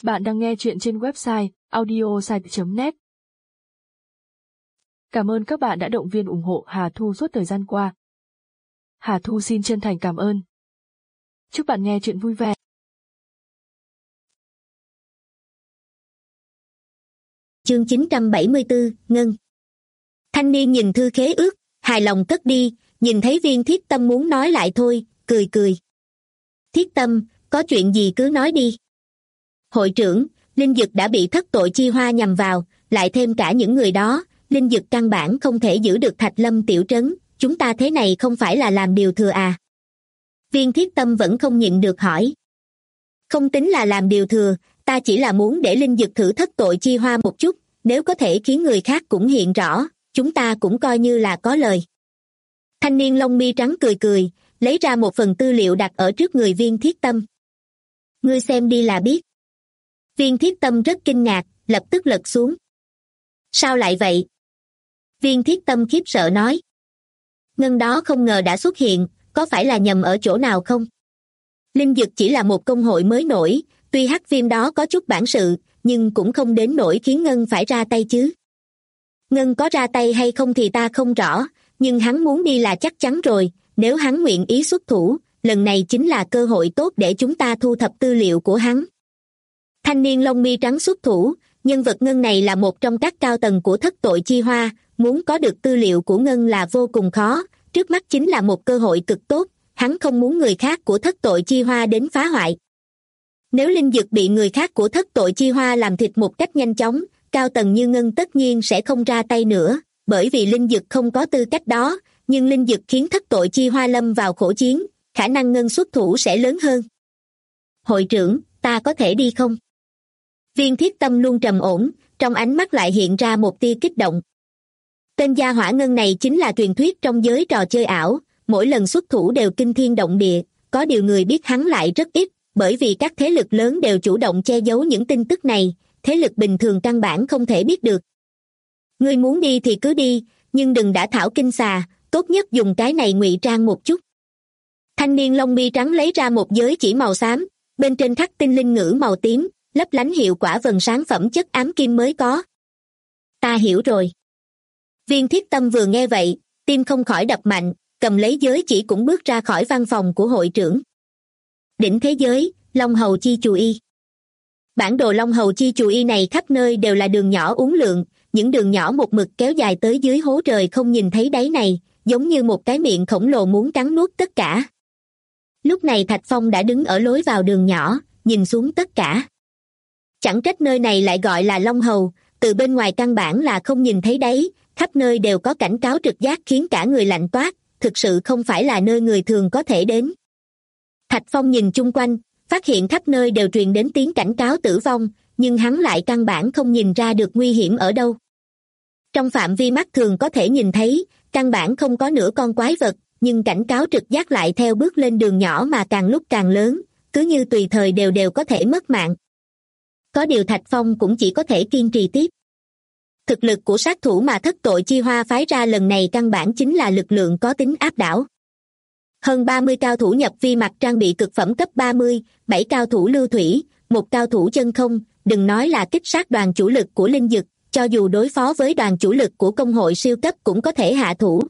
Bạn đang nghe chuyện trên website audiosite.net. Cảm ơn các bạn đã động viên ủng hộ Hà Thu suốt thời gian qua. Hà Thu xin chân thành cảm ơn. Chúc bạn nghe chuyện vui vẻ. Chương 974, Ngân. Thanh niên nhìn thư khế ước, hài lòng cất đi, nhìn thấy Viên Thiết Tâm muốn nói lại thôi, cười cười. Thiết Tâm, có chuyện gì cứ nói đi. Hội trưởng, Linh Dực đã bị thất tội chi hoa nhằm vào, lại thêm cả những người đó, Linh Dực căn bản không thể giữ được Thạch Lâm tiểu trấn, chúng ta thế này không phải là làm điều thừa à? Viên Thiết Tâm vẫn không nhịn được hỏi. Không tính là làm điều thừa, ta chỉ là muốn để Linh Dực thử thất tội chi hoa một chút, nếu có thể khiến người khác cũng hiện rõ, chúng ta cũng coi như là có lời. Thanh niên lông mi trắng cười cười, lấy ra một phần tư liệu đặt ở trước người Viên Thiết Tâm. Ngươi xem đi là biết. Viên Thiết Tâm rất kinh ngạc, lập tức lật xuống. Sao lại vậy? Viên Thiết Tâm khiếp sợ nói. Ngân đó không ngờ đã xuất hiện, có phải là nhầm ở chỗ nào không? Linh Dực chỉ là một công hội mới nổi, tuy Hắc Viêm đó có chút bản sự, nhưng cũng không đến nỗi khiến Ngân phải ra tay chứ. Ngân có ra tay hay không thì ta không rõ, nhưng hắn muốn đi là chắc chắn rồi, nếu hắn nguyện ý xuất thủ, lần này chính là cơ hội tốt để chúng ta thu thập tư liệu của hắn. Thanh niên lông mi trắng xuất thủ, nhân vật Ngân này là một trong các cao tầng của thất tội chi hoa, muốn có được tư liệu của Ngân là vô cùng khó, trước mắt chính là một cơ hội cực tốt, hắn không muốn người khác của thất tội chi hoa đến phá hoại. Nếu Linh Dực bị người khác của thất tội chi hoa làm thịt một cách nhanh chóng, cao tầng như Ngân tất nhiên sẽ không ra tay nữa, bởi vì Linh Dực không có tư cách đó, nhưng Linh Dực khiến thất tội chi hoa lâm vào khổ chiến, khả năng Ngân xuất thủ sẽ lớn hơn. Hội trưởng, ta có thể đi không? Viên Thiết Tâm luôn trầm ổn, trong ánh mắt lại hiện ra một tia kích động. Tên gia hỏa Ngân này chính là truyền thuyết trong giới trò chơi ảo, mỗi lần xuất thủ đều kinh thiên động địa, có điều người biết hắn lại rất ít, bởi vì các thế lực lớn đều chủ động che giấu những tin tức này, thế lực bình thường căn bản không thể biết được. Ngươi muốn đi thì cứ đi, nhưng đừng đã thảo kinh xà, tốt nhất dùng cái này ngụy trang một chút. Thanh niên lông mi trắng lấy ra một giới chỉ màu xám, bên trên khắc tinh linh ngữ màu tím, lấp lánh hiệu quả vầng sáng phẩm chất ám kim mới có. Ta hiểu rồi. Viên Thiết Tâm vừa nghe vậy, tim không khỏi đập mạnh, cầm lấy giới chỉ cũng bước ra khỏi văn phòng của hội trưởng. Đỉnh thế giới, Long Hầu Chi Chù Y. Bản đồ Long Hầu Chi Chù Y này khắp nơi đều là đường nhỏ uốn lượn, những đường nhỏ một mực kéo dài tới dưới hố trời không nhìn thấy đáy này, giống như một cái miệng khổng lồ muốn cắn nuốt tất cả. Lúc này Thạch Phong đã đứng ở lối vào đường nhỏ, nhìn xuống tất cả. Chẳng trách nơi này lại gọi là Long Hầu, từ bên ngoài căn bản là không nhìn thấy đáy, khắp nơi đều có cảnh cáo trực giác khiến cả người lạnh toát, thực sự không phải là nơi người thường có thể đến. Thạch Phong nhìn chung quanh, phát hiện khắp nơi đều truyền đến tiếng cảnh cáo tử vong, nhưng hắn lại căn bản không nhìn ra được nguy hiểm ở đâu. Trong phạm vi mắt thường có thể nhìn thấy, căn bản không có nửa con quái vật, nhưng cảnh cáo trực giác lại theo bước lên đường nhỏ mà càng lúc càng lớn, cứ như tùy thời đều có thể mất mạng. Có điều Thạch Phong cũng chỉ có thể kiên trì tiếp. Thực lực của sát thủ mà thất tội chi hoa phái ra lần này căn bản chính là lực lượng có tính áp đảo. Hơn 30 cao thủ nhập vi mặc trang bị cực phẩm cấp 30, 7 cao thủ lưu thủy, 1 cao thủ chân không, đừng nói là kích sát đoàn chủ lực của Linh Dực, cho dù đối phó với đoàn chủ lực của công hội siêu cấp cũng có thể hạ thủ.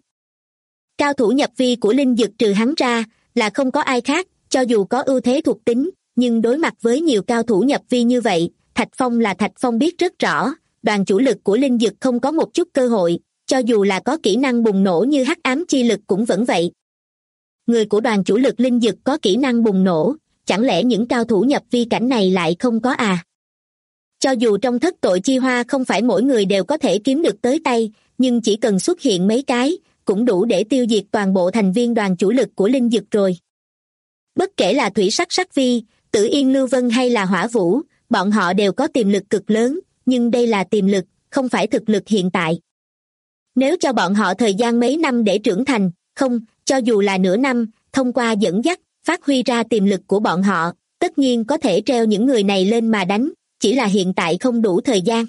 Cao thủ nhập vi của Linh Dực trừ hắn ra, là không có ai khác, cho dù có ưu thế thuộc tính, nhưng đối mặt với nhiều cao thủ nhập vi như vậy, Thạch Phong biết rất rõ, đoàn chủ lực của Linh Dực không có một chút cơ hội, cho dù là có kỹ năng bùng nổ như hắc ám chi lực cũng vẫn vậy. Người của đoàn chủ lực Linh Dực có kỹ năng bùng nổ, chẳng lẽ những cao thủ nhập vi cảnh này lại không có à? Cho dù trong thất tội chi hoa không phải mỗi người đều có thể kiếm được tới tay, nhưng chỉ cần xuất hiện mấy cái, cũng đủ để tiêu diệt toàn bộ thành viên đoàn chủ lực của Linh Dực rồi. Bất kể là thủy sắc sắc vi, Tử Yên Lưu Vân hay là Hỏa Vũ, bọn họ đều có tiềm lực cực lớn, nhưng đây là tiềm lực, không phải thực lực hiện tại. Nếu cho bọn họ thời gian mấy năm để trưởng thành, không, cho dù là nửa năm, thông qua dẫn dắt, phát huy ra tiềm lực của bọn họ, tất nhiên có thể treo những người này lên mà đánh, chỉ là hiện tại không đủ thời gian.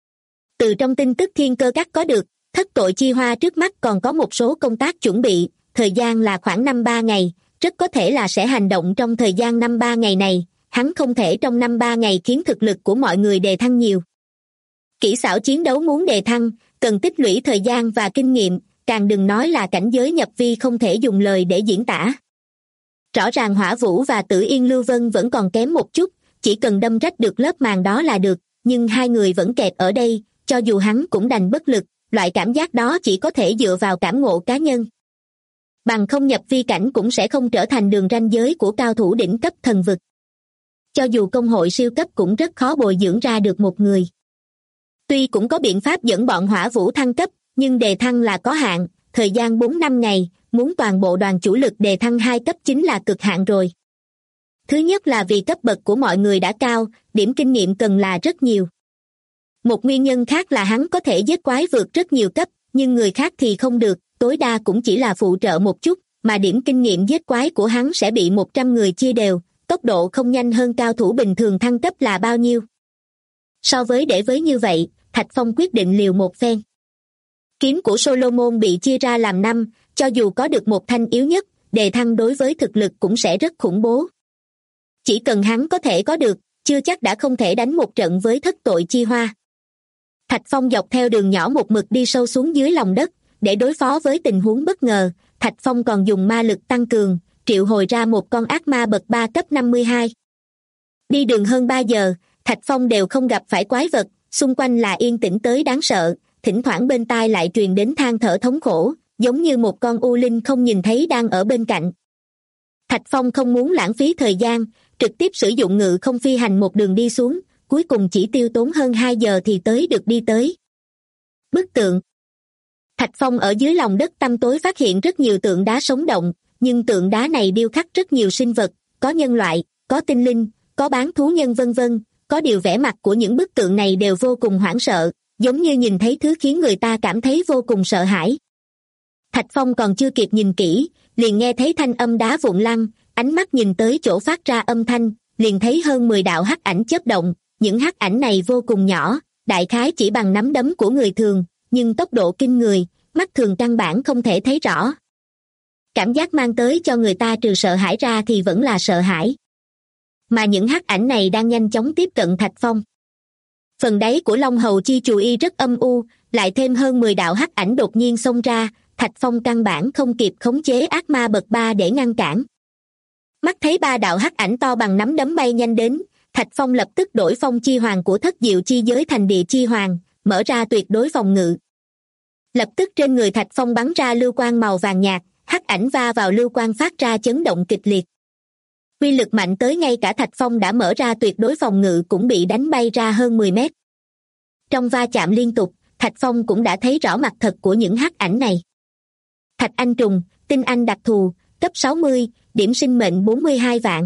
Từ trong tin tức Thiên Cơ Các có được, thất tội chi hoa trước mắt còn có một số công tác chuẩn bị, thời gian là khoảng 5-3 ngày, rất có thể là sẽ hành động trong thời gian 5-3 ngày này, hắn không thể trong 5-3 ngày khiến thực lực của mọi người đề thăng nhiều. Kỹ xảo chiến đấu muốn đề thăng, cần tích lũy thời gian và kinh nghiệm, càng đừng nói là cảnh giới nhập vi không thể dùng lời để diễn tả. Rõ ràng Hỏa Vũ và Tử Yên Lưu Vân vẫn còn kém một chút, chỉ cần đâm rách được lớp màng đó là được, nhưng hai người vẫn kẹt ở đây, cho dù hắn cũng đành bất lực, loại cảm giác đó chỉ có thể dựa vào cảm ngộ cá nhân. Bằng không nhập vi cảnh cũng sẽ không trở thành đường ranh giới của cao thủ đỉnh cấp thần vực. Cho dù công hội siêu cấp cũng rất khó bồi dưỡng ra được một người. Tuy cũng có biện pháp dẫn bọn Hỏa Vũ thăng cấp, nhưng đề thăng là có hạn, thời gian 4-5 ngày, muốn toàn bộ đoàn chủ lực đề thăng 2 cấp chính là cực hạn rồi. Thứ nhất là vì cấp bậc của mọi người đã cao, điểm kinh nghiệm cần là rất nhiều. Một nguyên nhân khác là hắn có thể giết quái vượt rất nhiều cấp, nhưng người khác thì không được, tối đa cũng chỉ là phụ trợ một chút, mà điểm kinh nghiệm giết quái của hắn sẽ bị 100 người chia đều, tốc độ không nhanh hơn cao thủ bình thường thăng cấp là bao nhiêu. So với để với như vậy, Thạch Phong quyết định liều một phen. Kiếm của Solomon bị chia ra làm 5, cho dù có được một thanh yếu nhất, đề thăng đối với thực lực cũng sẽ rất khủng bố. Chỉ cần hắn có thể có được, chưa chắc đã không thể đánh một trận với thất tội chi hoa. Thạch Phong dọc theo đường nhỏ một mực đi sâu xuống dưới lòng đất, để đối phó với tình huống bất ngờ, Thạch Phong còn dùng ma lực tăng cường, triệu hồi ra một con ác ma bậc 3 cấp 52. Đi đường hơn 3 giờ, Thạch Phong đều không gặp phải quái vật, xung quanh là yên tĩnh tới đáng sợ, thỉnh thoảng bên tai lại truyền đến than thở thống khổ, giống như một con u linh không nhìn thấy đang ở bên cạnh. Thạch Phong không muốn lãng phí thời gian, trực tiếp sử dụng ngự không phi hành một đường đi xuống, cuối cùng chỉ tiêu tốn hơn 2 giờ thì tới được đi tới. Bức tượng. Thạch Phong ở dưới lòng đất tăm tối phát hiện rất nhiều tượng đá sống động, nhưng tượng đá này điêu khắc rất nhiều sinh vật, có nhân loại, có tinh linh, có bán thú nhân vân vân, có điều vẻ mặt của những bức tượng này đều vô cùng hoảng sợ, giống như nhìn thấy thứ khiến người ta cảm thấy vô cùng sợ hãi. Thạch Phong còn chưa kịp nhìn kỹ, liền nghe thấy thanh âm đá vụn lăn, ánh mắt nhìn tới chỗ phát ra âm thanh, liền thấy hơn 10 đạo hắc ảnh chớp động, những hắc ảnh này vô cùng nhỏ, đại khái chỉ bằng nắm đấm của người thường, nhưng tốc độ kinh người, mắt thường căn bản không thể thấy rõ. Cảm giác mang tới cho người ta trừ sợ hãi ra thì vẫn là sợ hãi. Mà những hắc ảnh này đang nhanh chóng tiếp cận Thạch Phong. Phần đáy của Long Hầu Chi Chù Y rất âm u, lại thêm hơn 10 đạo hắc ảnh đột nhiên xông ra, Thạch Phong căn bản không kịp khống chế ác ma bậc 3 để ngăn cản. Mắt thấy 3 đạo hắc ảnh to bằng nắm đấm bay nhanh đến, Thạch Phong lập tức đổi phong chi hoàng của thất diệu chi giới thành địa chi hoàng, mở ra tuyệt đối phòng ngự. Lập tức trên người Thạch Phong bắn ra lưu quang màu vàng nhạt, hắc ảnh va vào lưu quang phát ra chấn động kịch liệt. Uy lực mạnh tới ngay cả Thạch Phong đã mở ra tuyệt đối phòng ngự cũng bị đánh bay ra hơn 10 mét. Trong va chạm liên tục, Thạch Phong cũng đã thấy rõ mặt thật của những hắc ảnh này. Thạch Anh Trùng, tinh anh đặc thù, cấp 60, điểm sinh mệnh 42 vạn.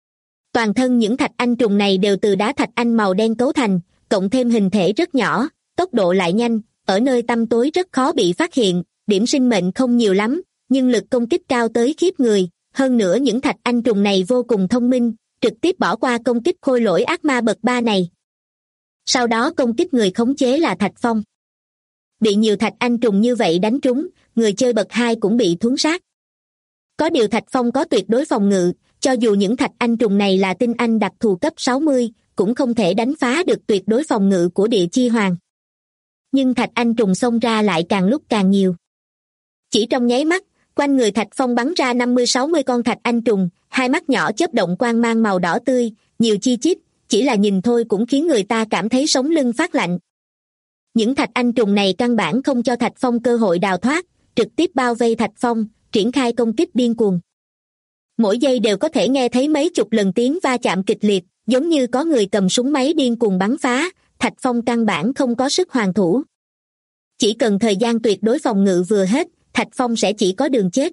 Toàn thân những Thạch Anh Trùng này đều từ đá thạch anh màu đen cấu thành, cộng thêm hình thể rất nhỏ, tốc độ lại nhanh, ở nơi tăm tối rất khó bị phát hiện, điểm sinh mệnh không nhiều lắm, nhưng lực công kích cao tới khiếp người. Hơn nữa những Thạch Anh Trùng này vô cùng thông minh, trực tiếp bỏ qua công kích khôi lỗi ác ma bậc 3 này. Sau đó công kích người khống chế là Thạch Phong. Bị nhiều Thạch Anh Trùng như vậy đánh trúng, người chơi bậc 2 cũng bị thuấn sát. Có điều Thạch Phong có tuyệt đối phòng ngự, cho dù những Thạch Anh Trùng này là tinh anh đặc thù cấp 60, cũng không thể đánh phá được tuyệt đối phòng ngự của địa chi hoàng. Nhưng Thạch Anh Trùng xông ra lại càng lúc càng nhiều. Chỉ trong nháy mắt, quanh người Thạch Phong bắn ra 50-60 con Thạch Anh Trùng, hai mắt nhỏ chớp động quang mang màu đỏ tươi, nhiều chi chít, chỉ là nhìn thôi cũng khiến người ta cảm thấy sống lưng phát lạnh. Những Thạch Anh Trùng này căn bản không cho Thạch Phong cơ hội đào thoát, trực tiếp bao vây Thạch Phong, triển khai công kích điên cuồng. Mỗi giây đều có thể nghe thấy mấy chục lần tiếng va chạm kịch liệt, giống như có người cầm súng máy điên cuồng bắn phá, Thạch Phong căn bản không có sức hoàn thủ. Chỉ cần thời gian tuyệt đối phòng ngự vừa hết, Thạch Phong sẽ chỉ có đường chết.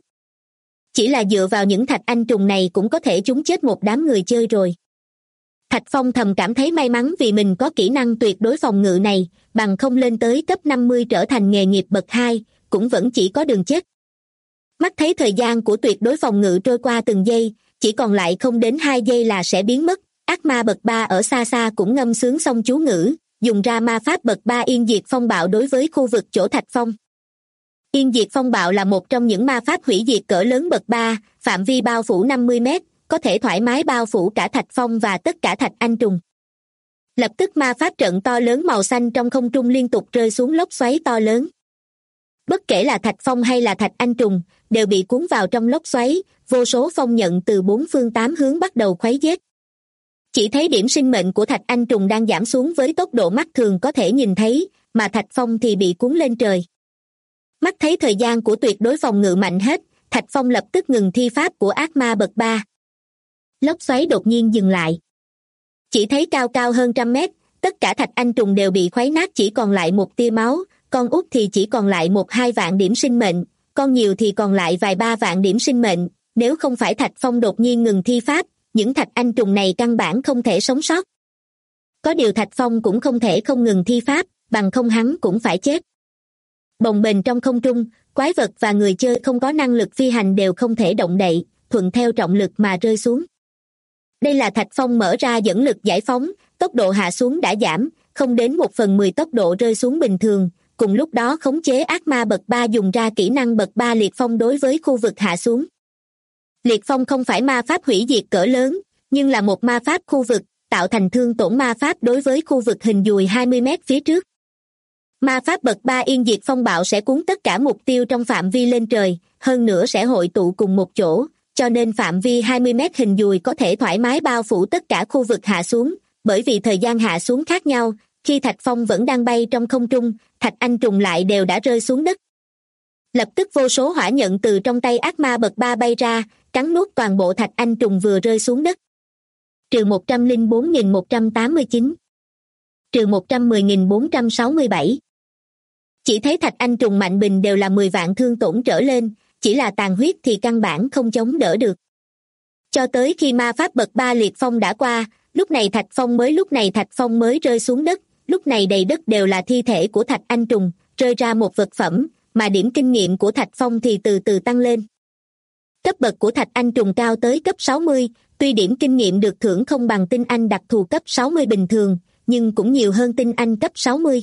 Chỉ là dựa vào những Thạch Anh Trùng này cũng có thể trúng chết một đám người chơi rồi. Thạch Phong thầm cảm thấy may mắn vì mình có kỹ năng tuyệt đối phòng ngự này, bằng không lên tới cấp 50 trở thành nghề nghiệp bậc 2, cũng vẫn chỉ có đường chết. Mắt thấy thời gian của tuyệt đối phòng ngự trôi qua từng giây, chỉ còn lại không đến 2 giây là sẽ biến mất, ác ma bậc 3 ở xa xa cũng ngâm sướng xong chú ngữ, dùng ra ma pháp bậc 3 Yên Diệt Phong Bạo đối với khu vực chỗ Thạch Phong. Yên Diệt Phong Bạo là một trong những ma pháp hủy diệt cỡ lớn bậc 3, phạm vi bao phủ 50 mét, có thể thoải mái bao phủ cả thạch phong và tất cả thạch anh trùng. Lập tức ma pháp trận to lớn màu xanh trong không trung liên tục rơi xuống lốc xoáy to lớn. Bất kể là thạch phong hay là thạch anh trùng, đều bị cuốn vào trong lốc xoáy, vô số phong nhận từ bốn phương tám hướng bắt đầu khuấy giết. Chỉ thấy điểm sinh mệnh của thạch anh trùng đang giảm xuống với tốc độ mắt thường có thể nhìn thấy, mà thạch phong thì bị cuốn lên trời. Mắt thấy thời gian của tuyệt đối phòng ngự mạnh hết, thạch phong lập tức ngừng thi pháp của ác ma bậc 3. Lốc xoáy đột nhiên dừng lại. Chỉ thấy cao cao hơn 100 mét, tất cả thạch anh trùng đều bị khuấy nát, chỉ còn lại một tia máu, con út thì chỉ còn lại 1-2 vạn điểm sinh mệnh, con nhiều thì còn lại vài 3 vạn điểm sinh mệnh. Nếu không phải thạch phong đột nhiên ngừng thi pháp, những thạch anh trùng này căn bản không thể sống sót. Có điều thạch phong cũng không thể không ngừng thi pháp, bằng không hắn cũng phải chết. Bồng bềnh trong không trung, quái vật và người chơi không có năng lực phi hành đều không thể động đậy, thuận theo trọng lực mà rơi xuống. Đây là thạch phong mở ra dẫn lực giải phóng, tốc độ hạ xuống đã giảm, không đến 1/10 tốc độ rơi xuống bình thường. Cùng lúc đó khống chế ác ma bậc 3 dùng ra kỹ năng bậc 3 liệt phong đối với khu vực hạ xuống. Liệt phong không phải ma pháp hủy diệt cỡ lớn, nhưng là một ma pháp khu vực, tạo thành thương tổn ma pháp đối với khu vực hình dùi 20 mét phía trước. Ma pháp bậc 3 yên diệt phong bạo sẽ cuốn tất cả mục tiêu trong phạm vi lên trời, hơn nữa sẽ hội tụ cùng một chỗ, cho nên phạm vi 20 mét hình dùi có thể thoải mái bao phủ tất cả khu vực hạ xuống, bởi vì thời gian hạ xuống khác nhau, khi thạch phong vẫn đang bay trong không trung, thạch anh trùng lại đều đã rơi xuống đất. Lập tức vô số hỏa nhận từ trong tay ác ma bậc 3 bay ra, cắn nuốt toàn bộ thạch anh trùng vừa rơi xuống đất. Trừ 104.189. Trừ 110.467. Chỉ thấy thạch anh trùng mạnh bình đều là 10 vạn thương tổn trở lên, chỉ là tàn huyết thì căn bản không chống đỡ được. Cho tới khi ma pháp bậc 3 liệt phong đã qua, lúc này thạch phong mới rơi xuống đất, lúc này đầy đất đều là thi thể của thạch anh trùng, rơi ra một vật phẩm, mà điểm kinh nghiệm của thạch phong thì từ từ tăng lên. Cấp bậc của thạch anh trùng cao tới cấp 60, tuy điểm kinh nghiệm được thưởng không bằng tinh anh đặc thù cấp 60 bình thường, nhưng cũng nhiều hơn tinh anh cấp 60.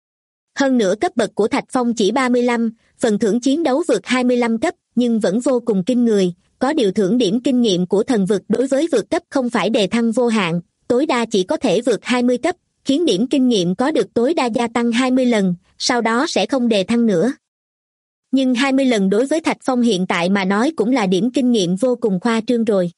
Hơn nữa cấp bậc của thạch phong chỉ 35, phần thưởng chiến đấu vượt 25 cấp, nhưng vẫn vô cùng kinh người, có điều thưởng điểm kinh nghiệm của thần vực đối với vượt cấp không phải đề thăng vô hạn, tối đa chỉ có thể vượt 20 cấp, khiến điểm kinh nghiệm có được tối đa gia tăng 20 lần, sau đó sẽ không đề thăng nữa. Nhưng 20 lần đối với thạch phong hiện tại mà nói cũng là điểm kinh nghiệm vô cùng khoa trương rồi.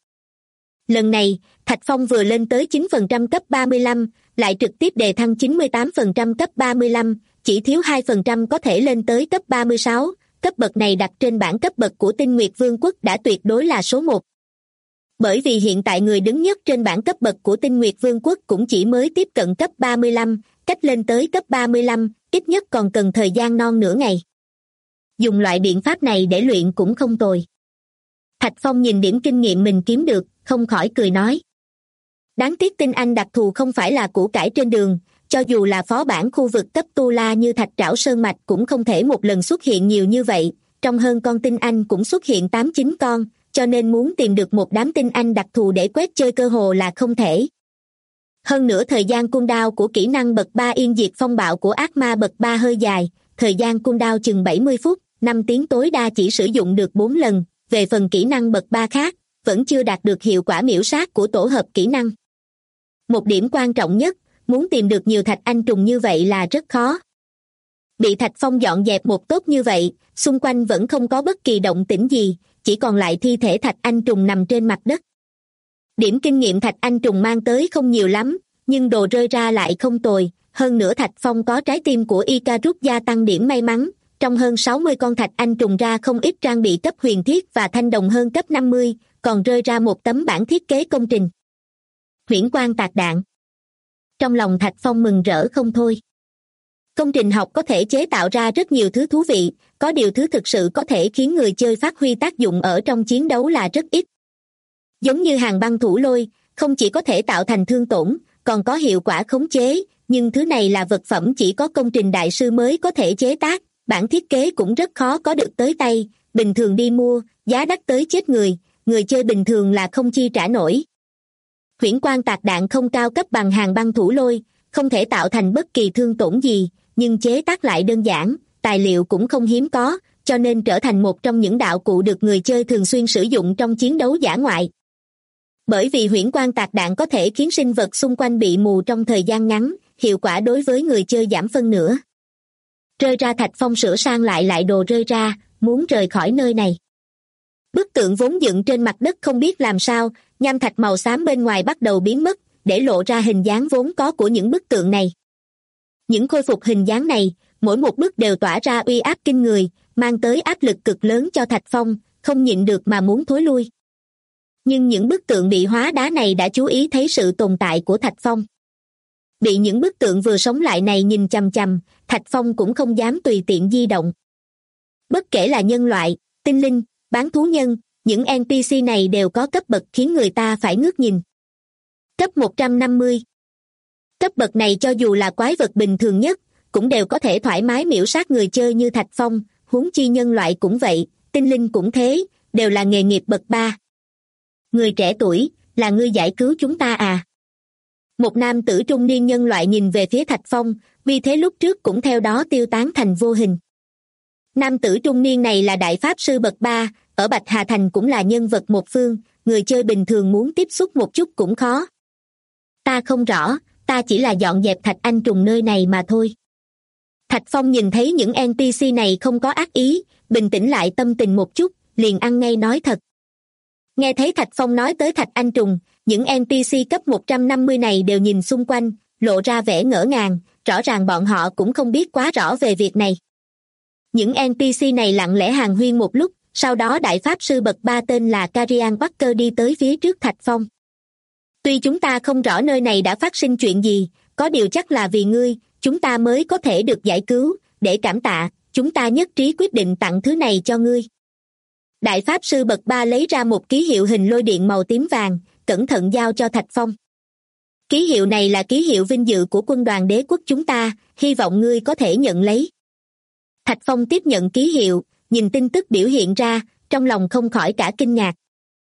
Lần này, thạch phong vừa lên tới 9% cấp 35, lại trực tiếp đề thăng 98% cấp 35, chỉ thiếu 2% có thể lên tới cấp 36, cấp bậc này đặt trên bảng cấp bậc của Tinh Nguyệt Vương quốc đã tuyệt đối là số 1. Bởi vì hiện tại người đứng nhất trên bảng cấp bậc của Tinh Nguyệt Vương quốc cũng chỉ mới tiếp cận cấp 35, cách lên tới cấp 35, ít nhất còn cần thời gian non nửa ngày. Dùng loại biện pháp này để luyện cũng không tồi. Thạch Phong nhìn điểm kinh nghiệm mình kiếm được, không khỏi cười nói. Đáng tiếc tinh anh đặc thù không phải là củ cải trên đường, cho dù là phó bản khu vực cấp tu la như Thạch Trảo Sơn Mạch cũng không thể một lần xuất hiện nhiều như vậy, trong hơn con tinh anh cũng xuất hiện 8-9 con, cho nên muốn tìm được một đám tinh anh đặc thù để quét chơi cơ hồ là không thể. Hơn nữa thời gian cooldown của kỹ năng bậc 3 yên diệt phong bạo của ác ma bậc 3 hơi dài, thời gian cooldown chừng 70 phút, 5 tiếng tối đa chỉ sử dụng được 4 lần, về phần kỹ năng bậc 3 khác, vẫn chưa đạt được hiệu quả miểu sát của tổ hợp kỹ năng. Một điểm quan trọng nhất, muốn tìm được nhiều thạch anh trùng như vậy là rất khó. Bị Thạch Phong dọn dẹp một tốt như vậy, xung quanh vẫn không có bất kỳ động tĩnh gì, chỉ còn lại thi thể thạch anh trùng nằm trên mặt đất. Điểm kinh nghiệm thạch anh trùng mang tới không nhiều lắm, nhưng đồ rơi ra lại không tồi, hơn nữa Thạch Phong có trái tim của Icarus gia tăng điểm may mắn, trong hơn 60 con thạch anh trùng ra không ít trang bị cấp huyền thiết và thanh đồng hơn cấp 50, còn rơi ra một tấm bản thiết kế công trình. Huyễn quang tạc đạn. Trong lòng Thạch Phong mừng rỡ không thôi. Công trình học có thể chế tạo ra rất nhiều thứ thú vị, có điều thứ thực sự có thể khiến người chơi phát huy tác dụng ở trong chiến đấu là rất ít. Giống như hàng băng thủ lôi, không chỉ có thể tạo thành thương tổn, còn có hiệu quả khống chế, nhưng thứ này là vật phẩm chỉ có công trình đại sư mới có thể chế tác, bản thiết kế cũng rất khó có được tới tay, bình thường đi mua, giá đắt tới chết người chơi bình thường là không chi trả nổi. Huyễn quang tạc đạn không cao cấp bằng hàng băng thủ lôi, không thể tạo thành bất kỳ thương tổn gì, nhưng chế tác lại đơn giản, tài liệu cũng không hiếm có, cho nên trở thành một trong những đạo cụ được người chơi thường xuyên sử dụng trong chiến đấu dã ngoại. Bởi vì huyễn quang tạc đạn có thể khiến sinh vật xung quanh bị mù trong thời gian ngắn, hiệu quả đối với người chơi giảm phân nửa. Rơi ra Thạch Phong sửa sang lại đồ rơi ra, muốn rời khỏi nơi này. Bức tượng vốn dựng trên mặt đất không biết làm sao, nham thạch màu xám bên ngoài bắt đầu biến mất, để lộ ra hình dáng vốn có của những bức tượng này. Những khôi phục hình dáng này, mỗi một bức đều tỏa ra uy áp kinh người, mang tới áp lực cực lớn cho Thạch Phong, không nhịn được mà muốn thối lui. Nhưng những bức tượng bị hóa đá này đã chú ý thấy sự tồn tại của Thạch Phong. Bị những bức tượng vừa sống lại này nhìn chằm chằm, Thạch Phong cũng không dám tùy tiện di động. Bất kể là nhân loại, tinh linh, bán thú nhân, những NPC này đều có cấp bậc khiến người ta phải ngước nhìn. Cấp 150. Cấp bậc này cho dù là quái vật bình thường nhất, cũng đều có thể thoải mái miểu sát người chơi như Thạch Phong, huống chi nhân loại cũng vậy, tinh linh cũng thế, đều là nghề nghiệp bậc 3. Người trẻ tuổi, là ngươi giải cứu chúng ta à? Một nam tử trung niên nhân loại nhìn về phía Thạch Phong, vì thế lúc trước cũng theo đó tiêu tán thành vô hình. Nam tử trung niên này là đại pháp sư bậc 3, ở Bạch Hà Thành cũng là nhân vật một phương, người chơi bình thường muốn tiếp xúc một chút cũng khó. Ta không rõ, ta chỉ là dọn dẹp thạch anh trùng nơi này mà thôi. Thạch Phong nhìn thấy những NPC này không có ác ý, bình tĩnh lại tâm tình một chút, liền ăn ngay nói thật. Nghe thấy Thạch Phong nói tới thạch anh trùng, những NPC cấp 150 này đều nhìn xung quanh, lộ ra vẻ ngỡ ngàng, rõ ràng bọn họ cũng không biết quá rõ về việc này. Những NPC này lặng lẽ hàn huyên một lúc, sau đó đại pháp sư bậc 3 tên là Carian Walker đi tới phía trước Thạch Phong. Tuy chúng ta không rõ nơi này đã phát sinh chuyện gì, có điều chắc là vì ngươi, chúng ta mới có thể được giải cứu, để cảm tạ, chúng ta nhất trí quyết định tặng thứ này cho ngươi. Đại pháp sư bậc 3 lấy ra một ký hiệu hình lôi điện màu tím vàng, cẩn thận giao cho Thạch Phong. Ký hiệu này là ký hiệu vinh dự của quân đoàn đế quốc chúng ta, hy vọng ngươi có thể nhận lấy. Thạch Phong tiếp nhận ký hiệu, nhìn tin tức biểu hiện ra, trong lòng không khỏi cả kinh ngạc.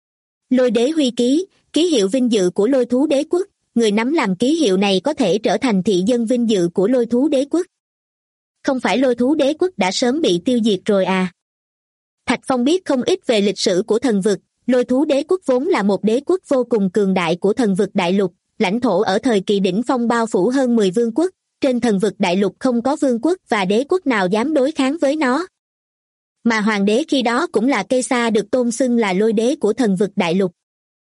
Lôi đế huy ký, ký hiệu vinh dự của lôi thú đế quốc, người nắm làm ký hiệu này có thể trở thành thị dân vinh dự của lôi thú đế quốc. Không phải lôi thú đế quốc đã sớm bị tiêu diệt rồi à? Thạch Phong biết không ít về lịch sử của thần vực, lôi thú đế quốc vốn là một đế quốc vô cùng cường đại của thần vực đại lục, lãnh thổ ở thời kỳ đỉnh phong bao phủ hơn 10 vương quốc, trên thần vực đại lục không có vương quốc và đế quốc nào dám đối kháng với nó. Mà hoàng đế khi đó cũng là Kesa được tôn xưng là lôi đế của thần vực đại lục.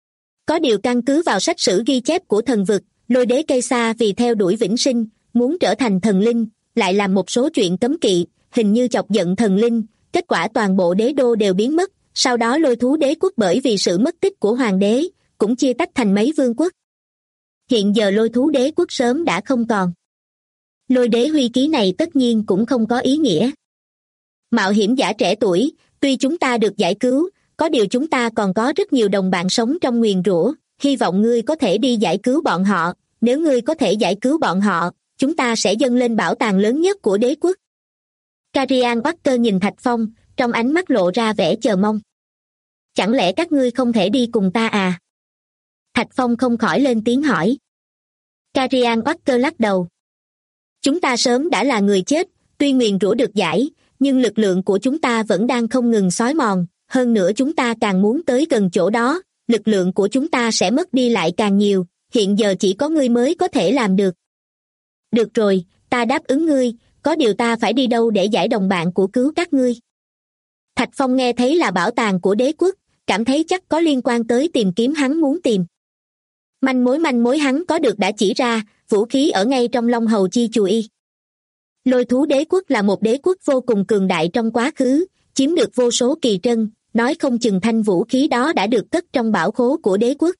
Có điều căn cứ vào sách sử ghi chép của thần vực, lôi đế Kesa vì theo đuổi vĩnh sinh, muốn trở thành thần linh, lại làm một số chuyện cấm kỵ, hình như chọc giận thần linh, kết quả toàn bộ đế đô đều biến mất, sau đó lôi thú đế quốc bởi vì sự mất tích của hoàng đế, cũng chia tách thành mấy vương quốc. Hiện giờ lôi thú đế quốc sớm đã không còn. Lôi đế huy ký này tất nhiên cũng không có ý nghĩa. Mạo hiểm giả trẻ tuổi, tuy chúng ta được giải cứu, có điều chúng ta còn có rất nhiều đồng bạn sống trong nguyền rủa, hy vọng ngươi có thể đi giải cứu bọn họ, nếu ngươi có thể giải cứu bọn họ, chúng ta sẽ dâng lên bảo tàng lớn nhất của đế quốc. Carian Walker nhìn Thạch Phong, trong ánh mắt lộ ra vẻ chờ mong. Chẳng lẽ các ngươi không thể đi cùng ta à? Thạch Phong không khỏi lên tiếng hỏi. Carian Walker lắc đầu. Chúng ta sớm đã là người chết, tuy nguyền rủa được giải, nhưng lực lượng của chúng ta vẫn đang không ngừng xói mòn, hơn nữa chúng ta càng muốn tới gần chỗ đó, lực lượng của chúng ta sẽ mất đi lại càng nhiều, hiện giờ chỉ có ngươi mới có thể làm được. Được rồi, ta đáp ứng ngươi, có điều ta phải đi đâu để giải đồng bạn của cứu các ngươi? Thạch Phong nghe thấy là bảo tàng của đế quốc, cảm thấy chắc có liên quan tới tìm kiếm hắn muốn tìm. Manh mối hắn có được đã chỉ ra, vũ khí ở ngay trong Long Hầu Chi Chùy. Lôi thú đế quốc là một đế quốc vô cùng cường đại trong quá khứ, chiếm được vô số kỳ trân, nói không chừng thanh vũ khí đó đã được cất trong bảo khố của đế quốc.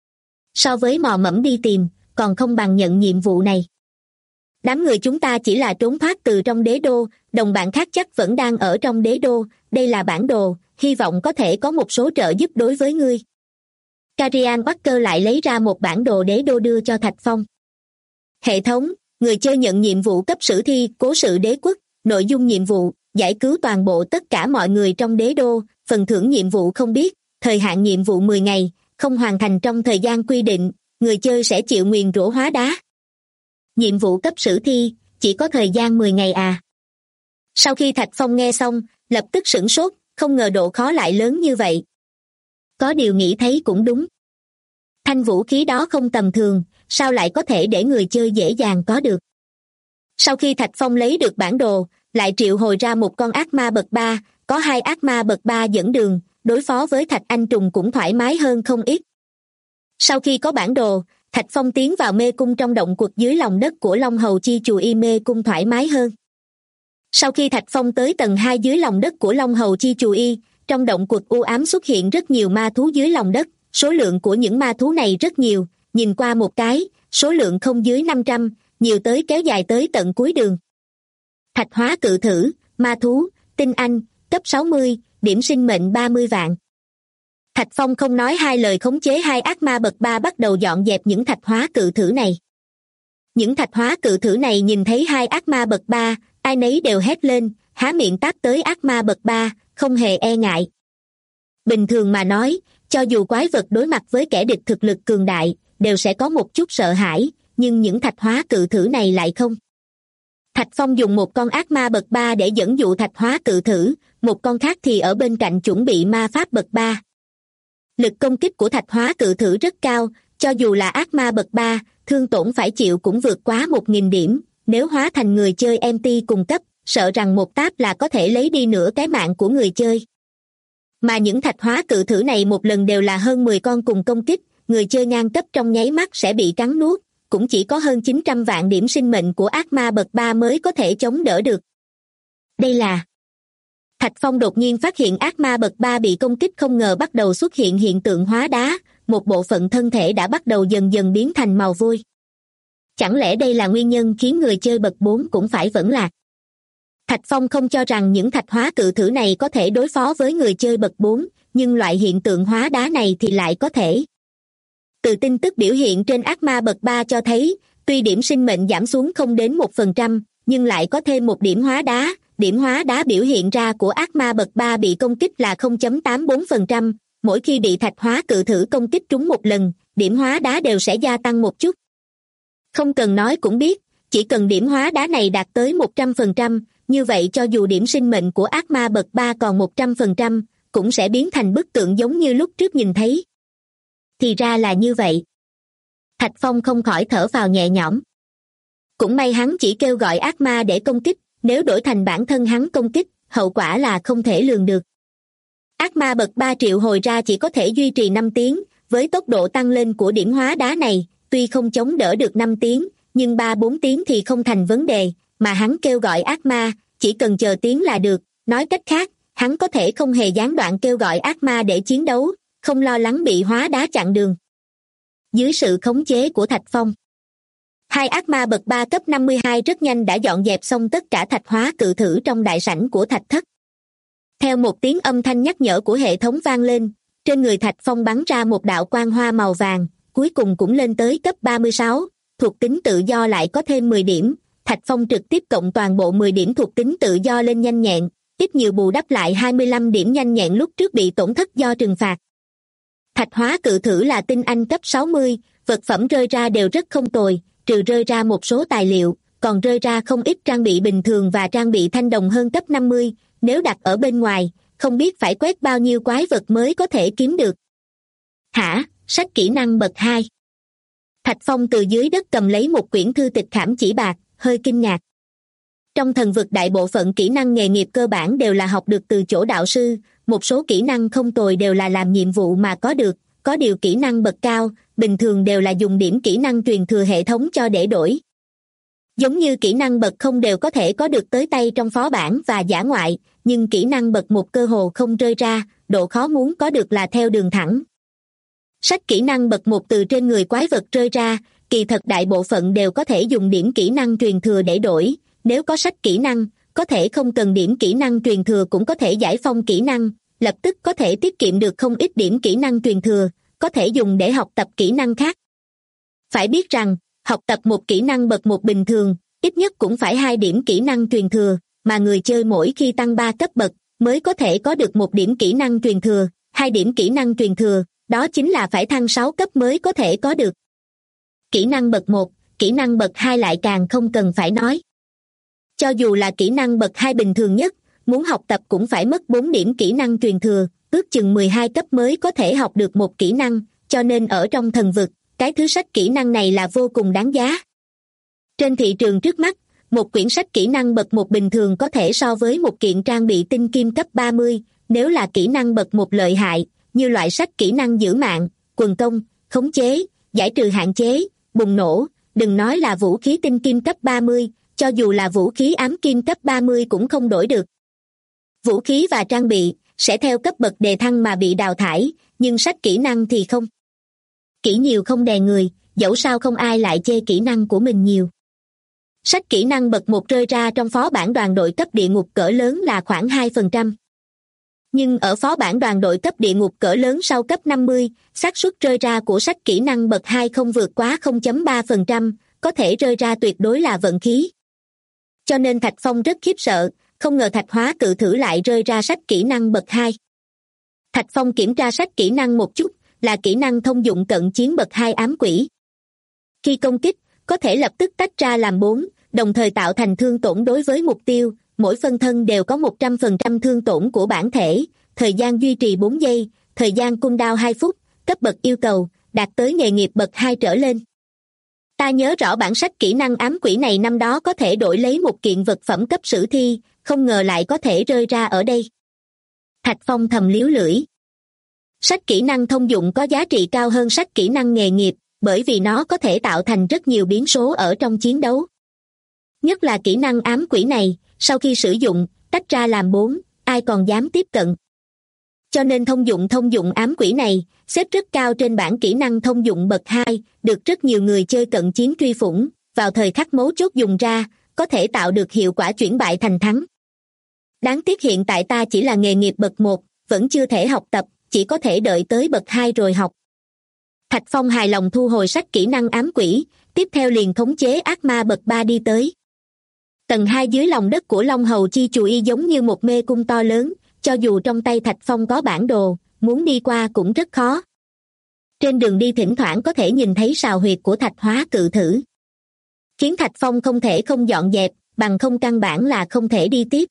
So với mò mẫm đi tìm, còn không bằng nhận nhiệm vụ này. Đám người chúng ta chỉ là trốn thoát từ trong đế đô, đồng bạn khác chắc vẫn đang ở trong đế đô, đây là bản đồ, hy vọng có thể có một số trợ giúp đối với ngươi. Carian Walker lại lấy ra một bản đồ đế đô đưa cho Thạch Phong. Hệ thống, người chơi nhận nhiệm vụ cấp sử thi cố sự đế quốc, nội dung nhiệm vụ, giải cứu toàn bộ tất cả mọi người trong đế đô, phần thưởng nhiệm vụ không biết, thời hạn nhiệm vụ 10 ngày, không hoàn thành trong thời gian quy định, người chơi sẽ chịu nguyền rủa hóa đá. Nhiệm vụ cấp sử thi, chỉ có thời gian 10 ngày à? Sau khi Thạch Phong nghe xong, lập tức sửng sốt, không ngờ độ khó lại lớn như vậy. Có điều nghĩ thấy cũng đúng. Thanh vũ khí đó không tầm thường, sao lại có thể để người chơi dễ dàng có được. Sau khi Thạch Phong lấy được bản đồ, lại triệu hồi ra một con ác ma bậc 3, có 2 ác ma bậc 3 dẫn đường, đối phó với Thạch Anh Trùng cũng thoải mái hơn không ít. Sau khi có bản đồ, Thạch Phong tiến vào mê cung trong động quật dưới lòng đất của Long Hầu Chi Chù Y, mê cung thoải mái hơn. Sau khi Thạch Phong tới tầng 2 dưới lòng đất của Long Hầu Chi Chù Y, trong động quật u ám xuất hiện rất nhiều ma thú dưới lòng đất, số lượng của những ma thú này rất nhiều, nhìn qua một cái, số lượng không dưới 500, nhiều tới kéo dài tới tận cuối đường. Thạch hóa cự thử, ma thú, tinh anh, cấp 60, điểm sinh mệnh 30 vạn. Thạch Phong không nói hai lời khống chế 2 ác ma bậc 3 bắt đầu dọn dẹp những thạch hóa cự thử này. Những thạch hóa cự thử này nhìn thấy 2 ác ma bậc 3, ai nấy đều hét lên, há miệng táp tới ác ma bậc 3, không hề e ngại. Bình thường mà nói, cho dù quái vật đối mặt với kẻ địch thực lực cường đại, đều sẽ có một chút sợ hãi, nhưng những thạch hóa cự thử này lại không. Thạch Phong dùng một con ác ma bậc 3 để dẫn dụ thạch hóa cự thử, một con khác thì ở bên cạnh chuẩn bị ma pháp bậc 3. Lực công kích của thạch hóa cự thử rất cao, cho dù là ác ma bậc 3, thương tổn phải chịu cũng vượt quá 1.000 điểm, nếu hóa thành người chơi MT cùng cấp, sợ rằng một táp là có thể lấy đi nửa cái mạng của người chơi. Mà những thạch hóa cự thử này một lần đều là hơn 10 con cùng công kích, người chơi ngang cấp trong nháy mắt sẽ bị cắn nuốt, cũng chỉ có hơn 900 vạn điểm sinh mệnh của ác ma bậc 3 mới có thể chống đỡ được. Đây là... Thạch Phong đột nhiên phát hiện ác ma bậc 3 bị công kích không ngờ bắt đầu xuất hiện hiện tượng hóa đá, một bộ phận thân thể đã bắt đầu dần dần biến thành màu vôi. Chẳng lẽ đây là nguyên nhân khiến người chơi bậc 4 cũng phải vẫn lạc? Thạch Phong không cho rằng những thạch hóa cự thử này có thể đối phó với người chơi bậc 4, nhưng loại hiện tượng hóa đá này thì lại có thể. Từ tin tức biểu hiện trên ác ma bậc 3 cho thấy, tuy điểm sinh mệnh giảm xuống không đến 1%, nhưng lại có thêm một điểm hóa đá. Điểm hóa đá biểu hiện ra của ác ma bậc 3 bị công kích là 0.84%, mỗi khi bị thạch hóa cự thử công kích trúng một lần, điểm hóa đá đều sẽ gia tăng một chút. Không cần nói cũng biết, chỉ cần điểm hóa đá này đạt tới 100%, như vậy cho dù điểm sinh mệnh của ác ma bậc 3 còn 100%, cũng sẽ biến thành bức tượng giống như lúc trước nhìn thấy. Thì ra là như vậy. Thạch Phong không khỏi thở phào nhẹ nhõm. Cũng may hắn chỉ kêu gọi ác ma để công kích, nếu đổi thành bản thân hắn công kích, hậu quả là không thể lường được. Ác ma bậc 3 triệu hồi ra chỉ có thể duy trì 5 tiếng, với tốc độ tăng lên của điểm hóa đá này, tuy không chống đỡ được 5 tiếng, nhưng 3-4 tiếng thì không thành vấn đề, mà hắn kêu gọi ác ma, chỉ cần chờ tiếng là được, nói cách khác, hắn có thể không hề gián đoạn kêu gọi ác ma để chiến đấu, không lo lắng bị hóa đá chặn đường. Dưới sự khống chế của Thạch Phong, 2 ác ma bậc 3 cấp 52 rất nhanh đã dọn dẹp xong tất cả thạch hóa cự thử trong đại sảnh của thạch thất. Theo một tiếng âm thanh nhắc nhở của hệ thống vang lên, trên người Thạch Phong bắn ra một đạo quang hoa màu vàng, cuối cùng cũng lên tới cấp 36, thuộc tính tự do lại có thêm 10 điểm, Thạch Phong trực tiếp cộng toàn bộ 10 điểm thuộc tính tự do lên nhanh nhẹn, ít nhiều bù đắp lại 25 điểm nhanh nhẹn lúc trước bị tổn thất do trừng phạt. Thạch hóa cự thử là tinh anh cấp 60, vật phẩm rơi ra đều rất không tồi, trừ rơi ra một số tài liệu, còn rơi ra không ít trang bị bình thường và trang bị thanh đồng hơn cấp 50, nếu đặt ở bên ngoài, không biết phải quét bao nhiêu quái vật mới có thể kiếm được. Hả, sách kỹ năng bậc 2. Thạch Phong từ dưới đất cầm lấy một quyển thư tịch khảm chỉ bạc, hơi kinh ngạc. Trong thần vực đại bộ phận kỹ năng nghề nghiệp cơ bản đều là học được từ chỗ đạo sư, một số kỹ năng không tồi đều là làm nhiệm vụ mà có được, có điều kỹ năng bậc cao, bình thường đều là dùng điểm kỹ năng truyền thừa hệ thống cho để đổi. Giống như kỹ năng bậc không đều có thể có được tới tay trong phó bản và dã ngoại, nhưng kỹ năng bậc một cơ hồ không rơi ra, độ khó muốn có được là theo đường thẳng. Sách kỹ năng bậc một từ trên người quái vật rơi ra, kỳ thật đại bộ phận đều có thể dùng điểm kỹ năng truyền thừa để đổi, nếu có sách kỹ năng, có thể không cần điểm kỹ năng truyền thừa cũng có thể giải phong kỹ năng, lập tức có thể tiết kiệm được không ít điểm kỹ năng truyền thừa, có thể dùng để học tập kỹ năng khác. Phải biết rằng, học tập một kỹ năng bậc một bình thường, ít nhất cũng phải 2 điểm kỹ năng truyền thừa, mà người chơi mỗi khi tăng 3 cấp bậc, mới có thể có được 1 điểm kỹ năng truyền thừa, 2 điểm kỹ năng truyền thừa, đó chính là phải thăng 6 cấp mới có thể có được. Kỹ năng bậc 1, kỹ năng bậc 2 lại càng không cần phải nói. Cho dù là kỹ năng bậc 2 bình thường nhất, muốn học tập cũng phải mất 4 điểm kỹ năng truyền thừa, ước chừng 12 cấp mới có thể học được một kỹ năng, cho nên ở trong thần vực, cái thứ sách kỹ năng này là vô cùng đáng giá. Trên thị trường trước mắt, một quyển sách kỹ năng bậc 1 bình thường có thể so với một kiện trang bị tinh kim cấp 30, nếu là kỹ năng bậc 1 lợi hại, như loại sách kỹ năng giữ mạng, quần công, khống chế, giải trừ hạn chế, bùng nổ, đừng nói là vũ khí tinh kim cấp 30, cho dù là vũ khí ám kim cấp 30 cũng không đổi được. Vũ khí và trang bị sẽ theo cấp bậc đề thăng mà bị đào thải, nhưng sách kỹ năng thì không. Kỹ nhiều không đè người, dẫu sao không ai lại chê kỹ năng của mình nhiều. Sách kỹ năng bậc 1 rơi ra trong phó bản đoàn đội cấp địa ngục cỡ lớn là khoảng 2%. Nhưng ở phó bản đoàn đội cấp địa ngục cỡ lớn sau cấp 50, xác suất rơi ra của sách kỹ năng bậc 2 không vượt quá 0.3%, có thể rơi ra tuyệt đối là vận khí. Cho nên Thạch Phong rất khiếp sợ, không ngờ Thạch Hóa Cự Thử lại rơi ra sách kỹ năng bậc 2. Thạch Phong kiểm tra sách kỹ năng một chút, là kỹ năng thông dụng cận chiến bậc 2 ám quỷ. Khi công kích, có thể lập tức tách ra làm 4, đồng thời tạo thành thương tổn đối với mục tiêu, mỗi phân thân đều có 100% thương tổn của bản thể, thời gian duy trì 4 giây, thời gian cooldown 2 phút, cấp bậc yêu cầu, đạt tới nghề nghiệp bậc 2 trở lên. Ta nhớ rõ bản sách kỹ năng ám quỷ này năm đó có thể đổi lấy một kiện vật phẩm cấp sử thi, không ngờ lại có thể rơi ra ở đây. Thạch Phong thầm liếu lưỡi. Sách kỹ năng thông dụng có giá trị cao hơn sách kỹ năng nghề nghiệp, bởi vì nó có thể tạo thành rất nhiều biến số ở trong chiến đấu. Nhất là kỹ năng ám quỷ này, sau khi sử dụng, tách ra làm 4, ai còn dám tiếp cận. Cho nên thông dụng ám quỷ này, xếp rất cao trên bảng kỹ năng thông dụng bậc 2, được rất nhiều người chơi cận chiến truy phủng, vào thời khắc mấu chốt dùng ra, có thể tạo được hiệu quả chuyển bại thành thắng. Đáng tiếc hiện tại ta chỉ là nghề nghiệp bậc 1, vẫn chưa thể học tập, chỉ có thể đợi tới bậc 2 rồi học. Thạch Phong hài lòng thu hồi sách kỹ năng ám quỷ, tiếp theo liền khống chế ác ma bậc 3 đi tới. Tầng 2 dưới lòng đất của Long Hầu Chi Chù Y giống như một mê cung to lớn, cho dù trong tay Thạch Phong có bản đồ, muốn đi qua cũng rất khó. Trên đường đi thỉnh thoảng có thể nhìn thấy sào huyệt của Thạch Hóa Cự Thử, khiến Thạch Phong không thể không dọn dẹp, bằng không căn bản là không thể đi tiếp.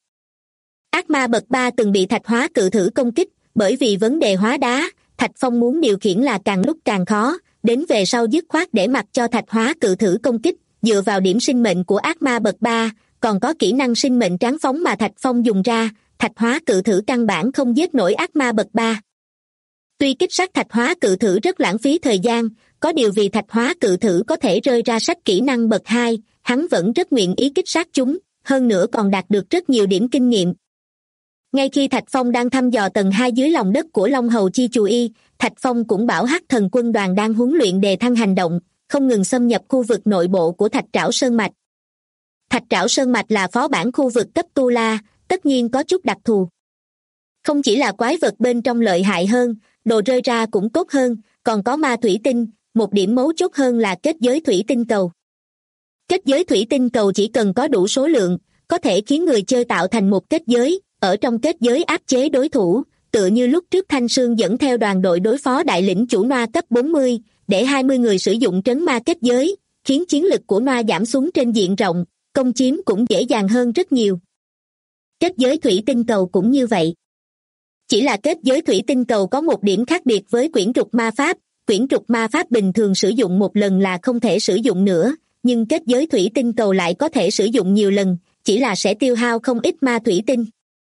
Ác ma bậc 3 từng bị Thạch Hóa Cự Thử công kích, bởi vì vấn đề hóa đá, Thạch Phong muốn điều khiển là càng lúc càng khó, đến về sau dứt khoát để mặc cho Thạch Hóa Cự Thử công kích, dựa vào điểm sinh mệnh của ác ma bậc 3, còn có kỹ năng sinh mệnh tráng phóng mà Thạch Phong dùng ra, Thạch Hóa Cự Thử căn bản không giết nổi ác ma bậc 3. Tuy kích sát Thạch Hóa Cự Thử rất lãng phí thời gian, có điều vì Thạch Hóa Cự Thử có thể rơi ra sách kỹ năng bậc 2, hắn vẫn rất nguyện ý kích sát chúng, hơn nữa còn đạt được rất nhiều điểm kinh nghiệm. Ngay khi Thạch Phong đang thăm dò tầng 2 dưới lòng đất của Long Hầu Chi Chù Y, Thạch Phong cũng bảo Hắc Thần quân đoàn đang huấn luyện đề thăng hành động, không ngừng xâm nhập khu vực nội bộ của Thạch Trảo Sơn Mạch. Thạch Trảo Sơn Mạch là phó bản khu vực cấp Tu La, tất nhiên có chút đặc thù. Không chỉ là quái vật bên trong lợi hại hơn, đồ rơi ra cũng tốt hơn, còn có ma thủy tinh, một điểm mấu chốt hơn là kết giới thủy tinh cầu. Kết giới thủy tinh cầu chỉ cần có đủ số lượng, có thể khiến người chơi tạo thành một kết giới, ở trong kết giới áp chế đối thủ, tựa như lúc trước Thanh Sương dẫn theo đoàn đội đối phó đại lĩnh chủ Noa cấp 40, để 20 người sử dụng trấn ma kết giới, khiến chiến lực của Noa giảm xuống trên diện rộng, công chiếm cũng dễ dàng hơn rất nhiều. Kết giới thủy tinh cầu cũng như vậy. Chỉ là kết giới thủy tinh cầu có một điểm khác biệt với quyển trục ma pháp, quyển trục ma pháp bình thường sử dụng một lần là không thể sử dụng nữa, nhưng kết giới thủy tinh cầu lại có thể sử dụng nhiều lần, chỉ là sẽ tiêu hao không ít ma thủy tinh.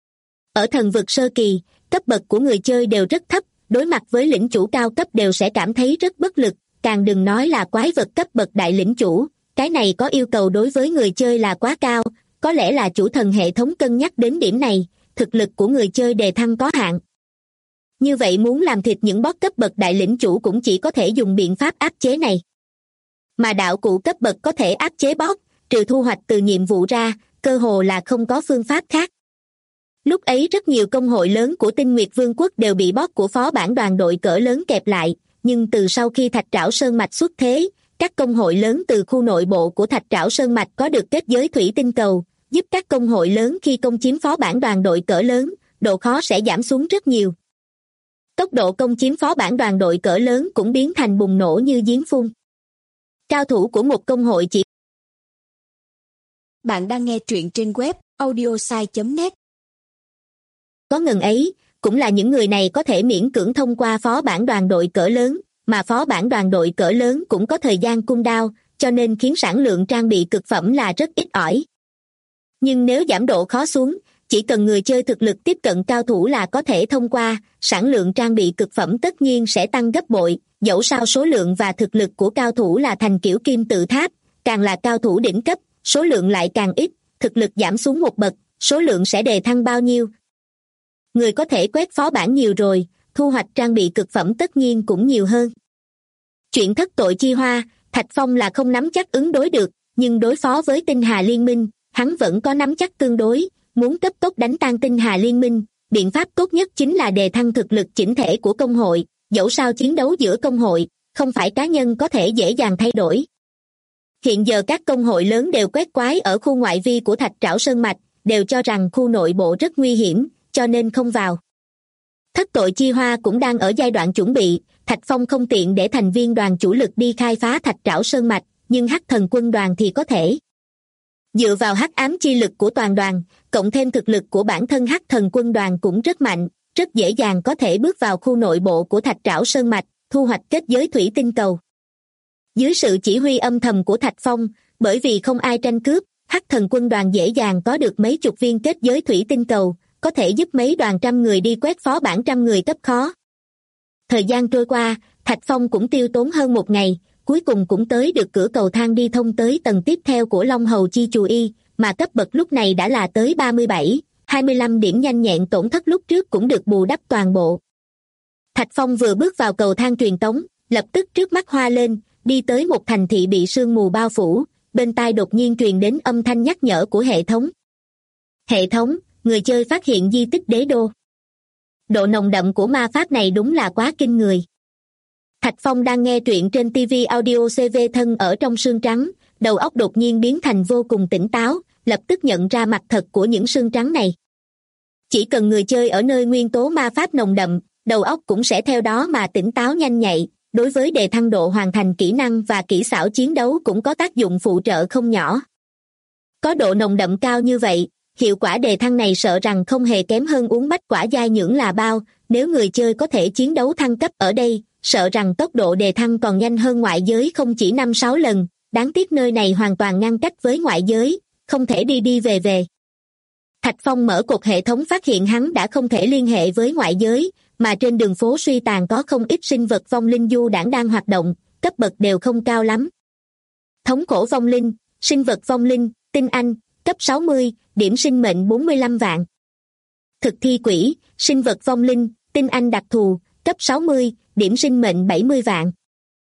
Ở thần vực sơ kỳ, cấp bậc của người chơi đều rất thấp, đối mặt với lĩnh chủ cao cấp đều sẽ cảm thấy rất bất lực, càng đừng nói là quái vật cấp bậc đại lĩnh chủ, cái này có yêu cầu đối với người chơi là quá cao, có lẽ là chủ thần hệ thống cân nhắc đến điểm này, thực lực của người chơi đề thăng có hạn. Như vậy muốn làm thịt những boss cấp bậc đại lĩnh chủ cũng chỉ có thể dùng biện pháp áp chế này. Mà đạo cụ cấp bậc có thể áp chế boss, trừ thu hoạch từ nhiệm vụ ra, cơ hồ là không có phương pháp khác. Lúc ấy rất nhiều công hội lớn của Tinh Nguyệt Vương quốc đều bị boss của phó bản đoàn đội cỡ lớn kẹp lại, nhưng từ sau khi Thạch Trảo Sơn Mạch xuất thế, các công hội lớn từ khu nội bộ của Thạch Trảo Sơn Mạch có được kết giới thủy tinh cầu, giúp các công hội lớn khi công chiếm phó bản đoàn đội cỡ lớn, độ khó sẽ giảm xuống rất nhiều. Tốc độ công chiếm phó bản đoàn đội cỡ lớn cũng biến thành bùng nổ như giếng phun. Cao thủ của một công hội chỉ... Bạn đang nghe truyện trên web audiosai.net. Có ngần ấy, cũng là những người này có thể miễn cưỡng thông qua phó bản đoàn đội cỡ lớn, mà phó bản đoàn đội cỡ lớn cũng có thời gian cooldown, cho nên khiến sản lượng trang bị cực phẩm là rất ít ỏi. Nhưng nếu giảm độ khó xuống, chỉ cần người chơi thực lực tiếp cận cao thủ là có thể thông qua, sản lượng trang bị cực phẩm tất nhiên sẽ tăng gấp bội, dẫu sao số lượng và thực lực của cao thủ là thành kiểu kim tự tháp, càng là cao thủ đỉnh cấp, số lượng lại càng ít, thực lực giảm xuống một bậc, số lượng sẽ đề thăng bao nhiêu. Người có thể quét phó bản nhiều rồi, thu hoạch trang bị cực phẩm tất nhiên cũng nhiều hơn. Chuyện thất tội chi hoa, Thạch Phong là không nắm chắc ứng đối được, nhưng đối phó với Tinh Hà Liên Minh, hắn vẫn có nắm chắc tương đối, muốn cấp tốc đánh tan Tinh Hà Liên Minh, biện pháp tốt nhất chính là đề thăng thực lực chỉnh thể của công hội, dẫu sao chiến đấu giữa công hội, không phải cá nhân có thể dễ dàng thay đổi. Hiện giờ các công hội lớn đều quét quái ở khu ngoại vi của Thạch Trảo Sơn Mạch, đều cho rằng khu nội bộ rất nguy hiểm, cho nên không vào. Thất tội chi hoa cũng đang ở giai đoạn chuẩn bị, Thạch Phong không tiện để thành viên đoàn chủ lực đi khai phá Thạch Trảo Sơn Mạch, nhưng Hắc Thần quân đoàn thì có thể. Dựa vào hắc ám chi lực của toàn đoàn, cộng thêm thực lực của bản thân Hắc Thần quân đoàn cũng rất mạnh, rất dễ dàng có thể bước vào khu nội bộ của Thạch Trảo Sơn Mạch, thu hoạch kết giới thủy tinh cầu. Dưới sự chỉ huy âm thầm của Thạch Phong, bởi vì không ai tranh cướp, Hắc Thần quân đoàn dễ dàng có được mấy chục viên kết giới thủy tinh cầu, có thể giúp mấy đoàn trăm người đi quét phó bản trăm người cấp khó. Thời gian trôi qua, Thạch Phong cũng tiêu tốn hơn một ngày, cuối cùng cũng tới được cửa cầu thang đi thông tới tầng tiếp theo của Long Hầu Chi Chù Y, mà cấp bậc lúc này đã là tới 37, 25 điểm nhanh nhẹn tổn thất lúc trước cũng được bù đắp toàn bộ. Thạch Phong vừa bước vào cầu thang truyền tống, lập tức trước mắt hoa lên, đi tới một thành thị bị sương mù bao phủ, bên tai đột nhiên truyền đến âm thanh nhắc nhở của hệ thống. Hệ thống, người chơi phát hiện di tích đế đô. Độ nồng đậm của ma pháp này đúng là quá kinh người. Thạch Phong đang nghe truyện trên TV audio CV thân ở trong sương trắng, đầu óc đột nhiên biến thành vô cùng tỉnh táo, lập tức nhận ra mặt thật của những sương trắng này. Chỉ cần người chơi ở nơi nguyên tố ma pháp nồng đậm, đầu óc cũng sẽ theo đó mà tỉnh táo nhanh nhạy, đối với đề thăng độ hoàn thành kỹ năng và kỹ xảo chiến đấu cũng có tác dụng phụ trợ không nhỏ. Có độ nồng đậm cao như vậy, hiệu quả đề thăng này sợ rằng không hề kém hơn uống bách quả giai nhưỡng là bao, nếu người chơi có thể chiến đấu thăng cấp ở đây, sợ rằng tốc độ đề thăng còn nhanh hơn ngoại giới không chỉ 5-6 lần, đáng tiếc nơi này hoàn toàn ngăn cách với ngoại giới, không thể đi đi về về. Thạch Phong mở cột hệ thống phát hiện hắn đã không thể liên hệ với ngoại giới, mà trên đường phố suy tàn có không ít sinh vật vong linh du đãng đang hoạt động, cấp bậc đều không cao lắm. Thống khổ vong linh, sinh vật vong linh, tinh anh, cấp 60, điểm sinh mệnh 45 vạn. Thực thi quỷ, sinh vật vong linh, tinh anh đặc thù, cấp 60, điểm sinh mệnh 70 vạn.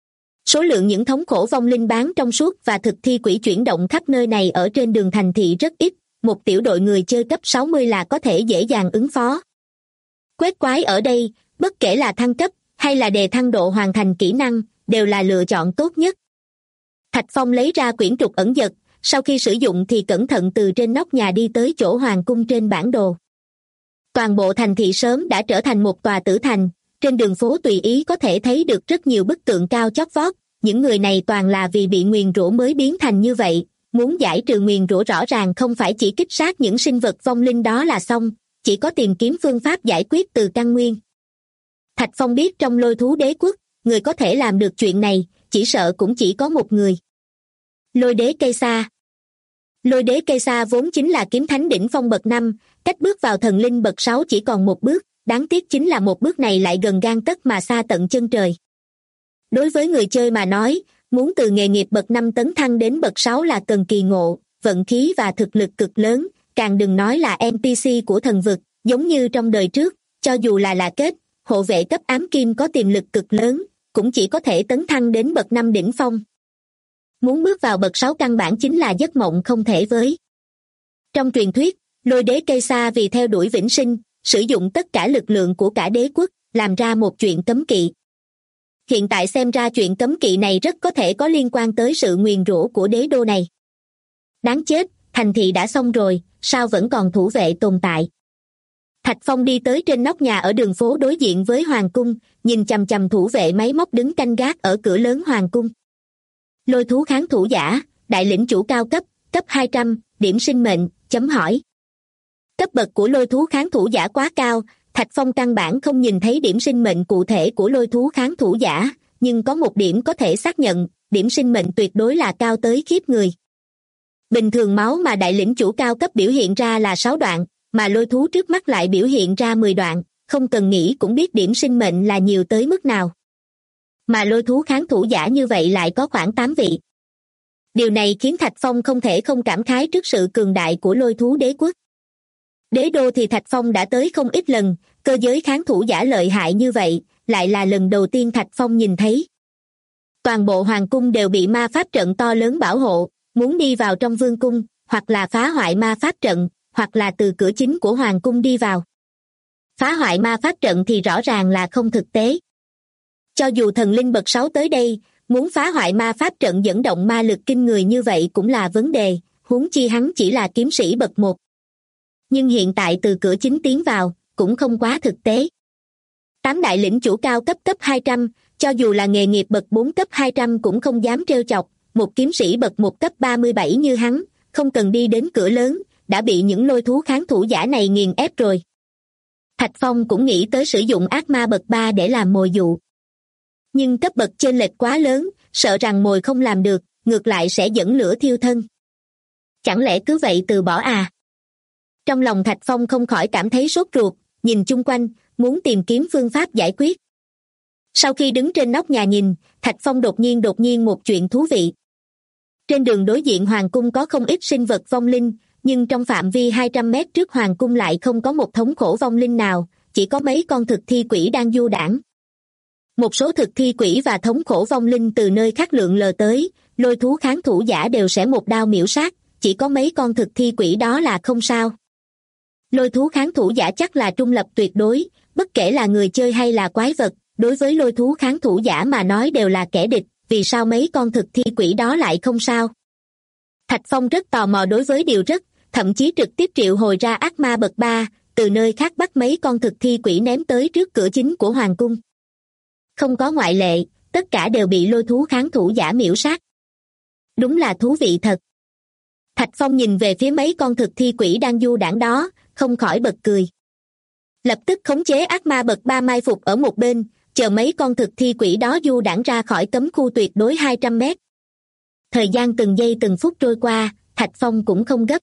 Số lượng những thống khổ vong linh bán trong suốt và thực thi quỷ chuyển động khắp nơi này ở trên đường thành thị rất ít, một tiểu đội người chơi cấp 60 là có thể dễ dàng ứng phó. Quét quái ở đây, bất kể là thăng cấp hay là đề thăng độ hoàn thành kỹ năng, đều là lựa chọn tốt nhất. Thạch Phong lấy ra quyển trục ẩn dật, sau khi sử dụng thì cẩn thận từ trên nóc nhà đi tới chỗ hoàng cung trên bản đồ. Toàn bộ thành thị sớm đã trở thành một tòa tử thành, trên đường phố tùy ý có thể thấy được rất nhiều bức tượng cao chót vót, những người này toàn là vì bị nguyền rủa mới biến thành như vậy, muốn giải trừ nguyền rủa rõ ràng không phải chỉ kích sát những sinh vật vong linh đó là xong, chỉ có tìm kiếm phương pháp giải quyết từ căn nguyên. Thạch Phong biết trong Lôi Thú Đế Quốc, người có thể làm được chuyện này, chỉ sợ cũng chỉ có một người. Lôi Đế Cây Sa. Lôi Đế Cây Sa vốn chính là kiếm thánh đỉnh phong bậc 5, cách bước vào thần linh bậc 6 chỉ còn một bước, đáng tiếc chính là một bước này lại gần gang tấc mà xa tận chân trời. Đối với người chơi mà nói, muốn từ nghề nghiệp bậc 5 tấn thăng đến bậc 6 là cần kỳ ngộ, vận khí và thực lực cực lớn, càng đừng nói là NPC của thần vực, giống như trong đời trước, cho dù là kết, hộ vệ cấp ám kim có tiềm lực cực lớn, cũng chỉ có thể tấn thăng đến bậc 5 đỉnh phong. Muốn bước vào bậc 6 căn bản chính là giấc mộng không thể với. Trong truyền thuyết, Lôi Đế Cây Sa vì theo đuổi vĩnh sinh, sử dụng tất cả lực lượng của cả đế quốc, làm ra một chuyện cấm kỵ. Hiện tại xem ra chuyện cấm kỵ này rất có thể có liên quan tới sự nguyền rủa của đế đô này. Đáng chết, thành thị đã xong rồi, sao vẫn còn thủ vệ tồn tại? Thạch Phong đi tới trên nóc nhà ở đường phố đối diện với hoàng cung, nhìn chằm chằm thủ vệ máy móc đứng canh gác ở cửa lớn hoàng cung. Lôi thú kháng thủ giả, đại lĩnh chủ cao cấp, cấp 200, điểm sinh mệnh, chấm hỏi. Cấp bậc của lôi thú kháng thủ giả quá cao, Thạch Phong căn bản không nhìn thấy điểm sinh mệnh cụ thể của lôi thú kháng thủ giả, nhưng có một điểm có thể xác nhận, điểm sinh mệnh tuyệt đối là cao tới khiếp người. Bình thường máu mà đại lĩnh chủ cao cấp biểu hiện ra là 6 đoạn, mà lôi thú trước mắt lại biểu hiện ra 10 đoạn, không cần nghĩ cũng biết điểm sinh mệnh là nhiều tới mức nào. Mà lôi thú kháng thủ giả như vậy lại có khoảng 8 vị. Điều này khiến Thạch Phong không thể không cảm khái trước sự cường đại của lôi thú đế quốc. Đế đô thì Thạch Phong đã tới không ít lần, cơ giới kháng thủ giả lợi hại như vậy, lại là lần đầu tiên Thạch Phong nhìn thấy. Toàn bộ hoàng cung đều bị ma pháp trận to lớn bảo hộ, muốn đi vào trong vương cung, hoặc là phá hoại ma pháp trận, hoặc là từ cửa chính của hoàng cung đi vào. Phá hoại ma pháp trận thì rõ ràng là không thực tế. Cho dù thần linh bậc 6 tới đây, muốn phá hoại ma pháp trận dẫn động ma lực kinh người như vậy cũng là vấn đề, huống chi hắn chỉ là kiếm sĩ bậc 1. Nhưng hiện tại từ cửa chính tiến vào, cũng không quá thực tế. 8 đại lĩnh chủ cao cấp 200, cho dù là nghề nghiệp bậc 4 cấp 200 cũng không dám trêu chọc, một kiếm sĩ bậc 1 cấp 37 như hắn, không cần đi đến cửa lớn, đã bị những lôi thú kháng thủ giả này nghiền ép rồi. Thạch Phong cũng nghĩ tới sử dụng ác ma bậc 3 để làm mồi dụ. Nhưng cấp bậc chênh lệch quá lớn, sợ rằng mồi không làm được, ngược lại sẽ dẫn lửa thiêu thân. Chẳng lẽ cứ vậy từ bỏ à? Trong lòng Thạch Phong không khỏi cảm thấy sốt ruột, nhìn chung quanh, muốn tìm kiếm phương pháp giải quyết. Sau khi đứng trên nóc nhà nhìn, Thạch Phong đột nhiên một chuyện thú vị. Trên đường đối diện hoàng cung có không ít sinh vật vong linh, nhưng trong phạm vi 200 mét trước hoàng cung lại không có một thống khổ vong linh nào, chỉ có mấy con thực thi quỷ đang du đãng. Một số thực thi quỷ và thống khổ vong linh từ nơi khác lượn lờ tới, lôi thú kháng thủ giả đều sẽ một đao miểu sát, chỉ có mấy con thực thi quỷ đó là không sao. Lôi thú kháng thủ giả chắc là trung lập tuyệt đối, bất kể là người chơi hay là quái vật, đối với lôi thú kháng thủ giả mà nói đều là kẻ địch, vì sao mấy con thực thi quỷ đó lại không sao? Thạch Phong rất tò mò đối với điều rất, thậm chí trực tiếp triệu hồi ra ác ma bậc 3, từ nơi khác bắt mấy con thực thi quỷ ném tới trước cửa chính của hoàng cung. Không có ngoại lệ, tất cả đều bị lôi thú kháng thủ giả miểu sát. Đúng là thú vị thật. Thạch Phong nhìn về phía mấy con thực thi quỷ đang du đãng đó, không khỏi bật cười. Lập tức khống chế ác ma bậc 3 mai phục ở một bên, chờ mấy con thực thi quỷ đó du đãng ra khỏi cấm khu tuyệt đối 200 mét. Thời gian từng giây từng phút trôi qua, Thạch Phong cũng không gấp.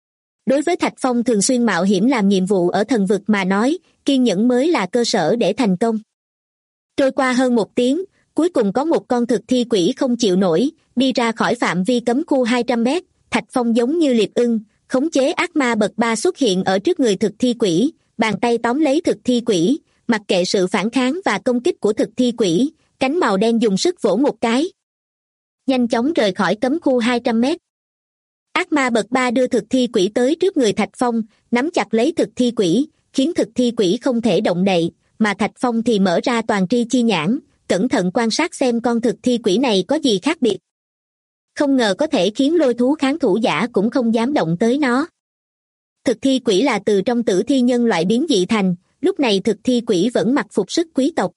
Đối với Thạch Phong thường xuyên mạo hiểm làm nhiệm vụ ở thần vực mà nói, kiên nhẫn mới là cơ sở để thành công. Trôi qua hơn 1 tiếng, cuối cùng có một con thực thi quỷ không chịu nổi, đi ra khỏi phạm vi cấm khu 200 mét, Thạch Phong giống như liệp ưng, khống chế ác ma bậc 3 xuất hiện ở trước người thực thi quỷ, bàn tay tóm lấy thực thi quỷ, mặc kệ sự phản kháng và công kích của thực thi quỷ, cánh màu đen dùng sức vỗ một cái. Nhanh chóng rời khỏi cấm khu 200 mét. Ác ma bậc 3 đưa thực thi quỷ tới trước người Thạch Phong, nắm chặt lấy thực thi quỷ, khiến thực thi quỷ không thể động đậy, mà Thạch Phong thì mở ra toàn tri chi nhãn, cẩn thận quan sát xem con thực thi quỷ này có gì khác biệt. Không ngờ có thể khiến lôi thú kháng thủ giả cũng không dám động tới nó. Thực thi quỷ là từ trong tử thi nhân loại biến dị thành, lúc này thực thi quỷ vẫn mặc phục sức quý tộc.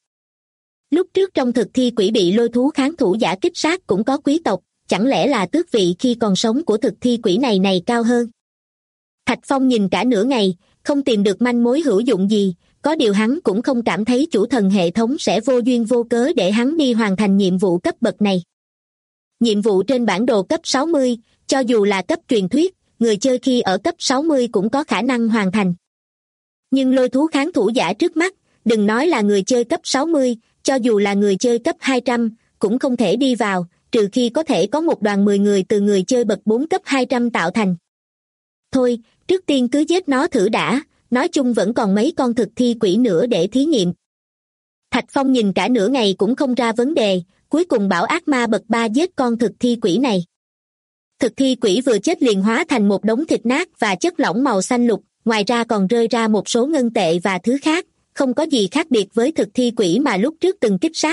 Lúc trước trong thực thi quỷ bị lôi thú kháng thủ giả kích sát cũng có quý tộc, chẳng lẽ là tước vị khi còn sống của thực thi quỷ này cao hơn? Thạch Phong nhìn cả nửa ngày, không tìm được manh mối hữu dụng gì, có điều hắn cũng không cảm thấy chủ thần hệ thống sẽ vô duyên vô cớ để hắn đi hoàn thành nhiệm vụ cấp bậc này. Nhiệm vụ trên bản đồ cấp 60, cho dù là cấp truyền thuyết, người chơi khi ở cấp 60 cũng có khả năng hoàn thành. Nhưng lôi thú kháng thủ giả trước mắt, đừng nói là người chơi cấp 60, cho dù là người chơi cấp 200, cũng không thể đi vào, trừ khi có thể có một đoàn 10 người từ người chơi bậc 4 cấp 200 tạo thành. Thôi, trước tiên cứ giết nó thử đã, nói chung vẫn còn mấy con thực thi quỷ nữa để thí nghiệm. Thạch Phong nhìn cả nửa ngày cũng không ra vấn đề, cuối cùng bảo ác ma bậc 3 giết con thực thi quỷ này. Thực thi quỷ vừa chết liền hóa thành một đống thịt nát và chất lỏng màu xanh lục, ngoài ra còn rơi ra một số ngân tệ và thứ khác, không có gì khác biệt với thực thi quỷ mà lúc trước từng kích sát.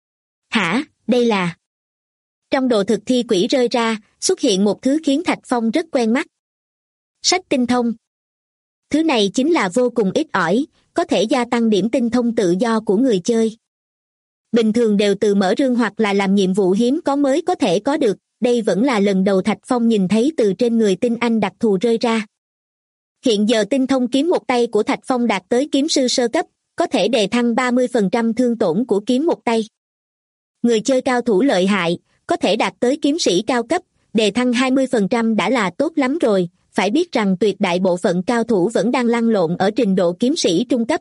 Hả, đây là... Trong đồ thực thi quỷ rơi ra, xuất hiện một thứ khiến Thạch Phong rất quen mắt. Sách tinh thông. Thứ này chính là vô cùng ít ỏi, có thể gia tăng điểm tinh thông tự do của người chơi. Bình thường đều từ mở rương hoặc là làm nhiệm vụ hiếm có mới có thể có được, đây vẫn là lần đầu Thạch Phong nhìn thấy từ trên người tinh anh đặc thù rơi ra. Hiện giờ tinh thông kiếm một tay của Thạch Phong đạt tới kiếm sư sơ cấp, có thể đề thăng 30% thương tổn của kiếm một tay. Người chơi cao thủ lợi hại, có thể đạt tới kiếm sĩ cao cấp, đề thăng 20% đã là tốt lắm rồi, phải biết rằng tuyệt đại bộ phận cao thủ vẫn đang lăn lộn ở trình độ kiếm sĩ trung cấp.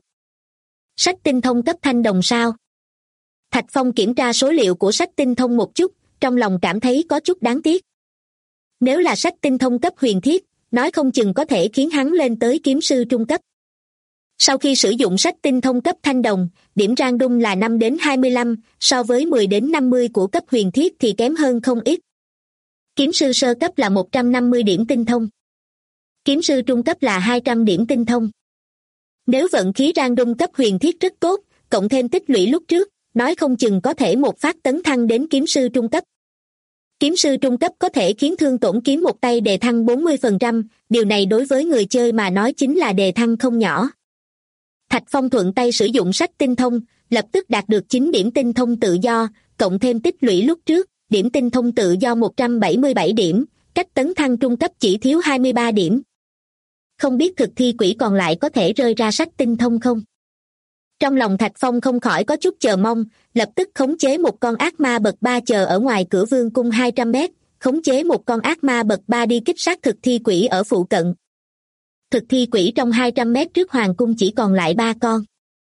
Sách tinh thông cấp thanh đồng sao? Thạch Phong kiểm tra số liệu của sách tinh thông một chút, trong lòng cảm thấy có chút đáng tiếc. Nếu là sách tinh thông cấp huyền thiết, nói không chừng có thể khiến hắn lên tới kiếm sư trung cấp. Sau khi sử dụng sách tinh thông cấp thanh đồng, điểm random là 5 đến 25, so với 10 đến 50 của cấp huyền thiết thì kém hơn không ít. Kiếm sư sơ cấp là 150 điểm tinh thông. Kiếm sư trung cấp là 200 điểm tinh thông. Nếu vận khí random cấp huyền thiết rất tốt, cộng thêm tích lũy lúc trước, nói không chừng có thể một phát tấn thăng đến kiếm sư trung cấp. Kiếm sư trung cấp có thể khiến thương tổn kiếm một tay đề thăng 40%, điều này đối với người chơi mà nói chính là đề thăng không nhỏ. Thạch Phong thuận tay sử dụng sách tinh thông, lập tức đạt được 9 điểm tinh thông tự do, cộng thêm tích lũy lúc trước, điểm tinh thông tự do 177 điểm, cách tấn thăng trung cấp chỉ thiếu 23 điểm. Không biết thực thi quỷ còn lại có thể rơi ra sách tinh thông không? Trong lòng Thạch Phong không khỏi có chút chờ mong, lập tức khống chế một con ác ma bậc 3 chờ ở ngoài cửa vương cung 200 mét, khống chế một con ác ma bậc 3 đi kích sát thực thi quỷ ở phụ cận. Thực thi quỷ trong 200 mét trước hoàng cung chỉ còn lại 3 con.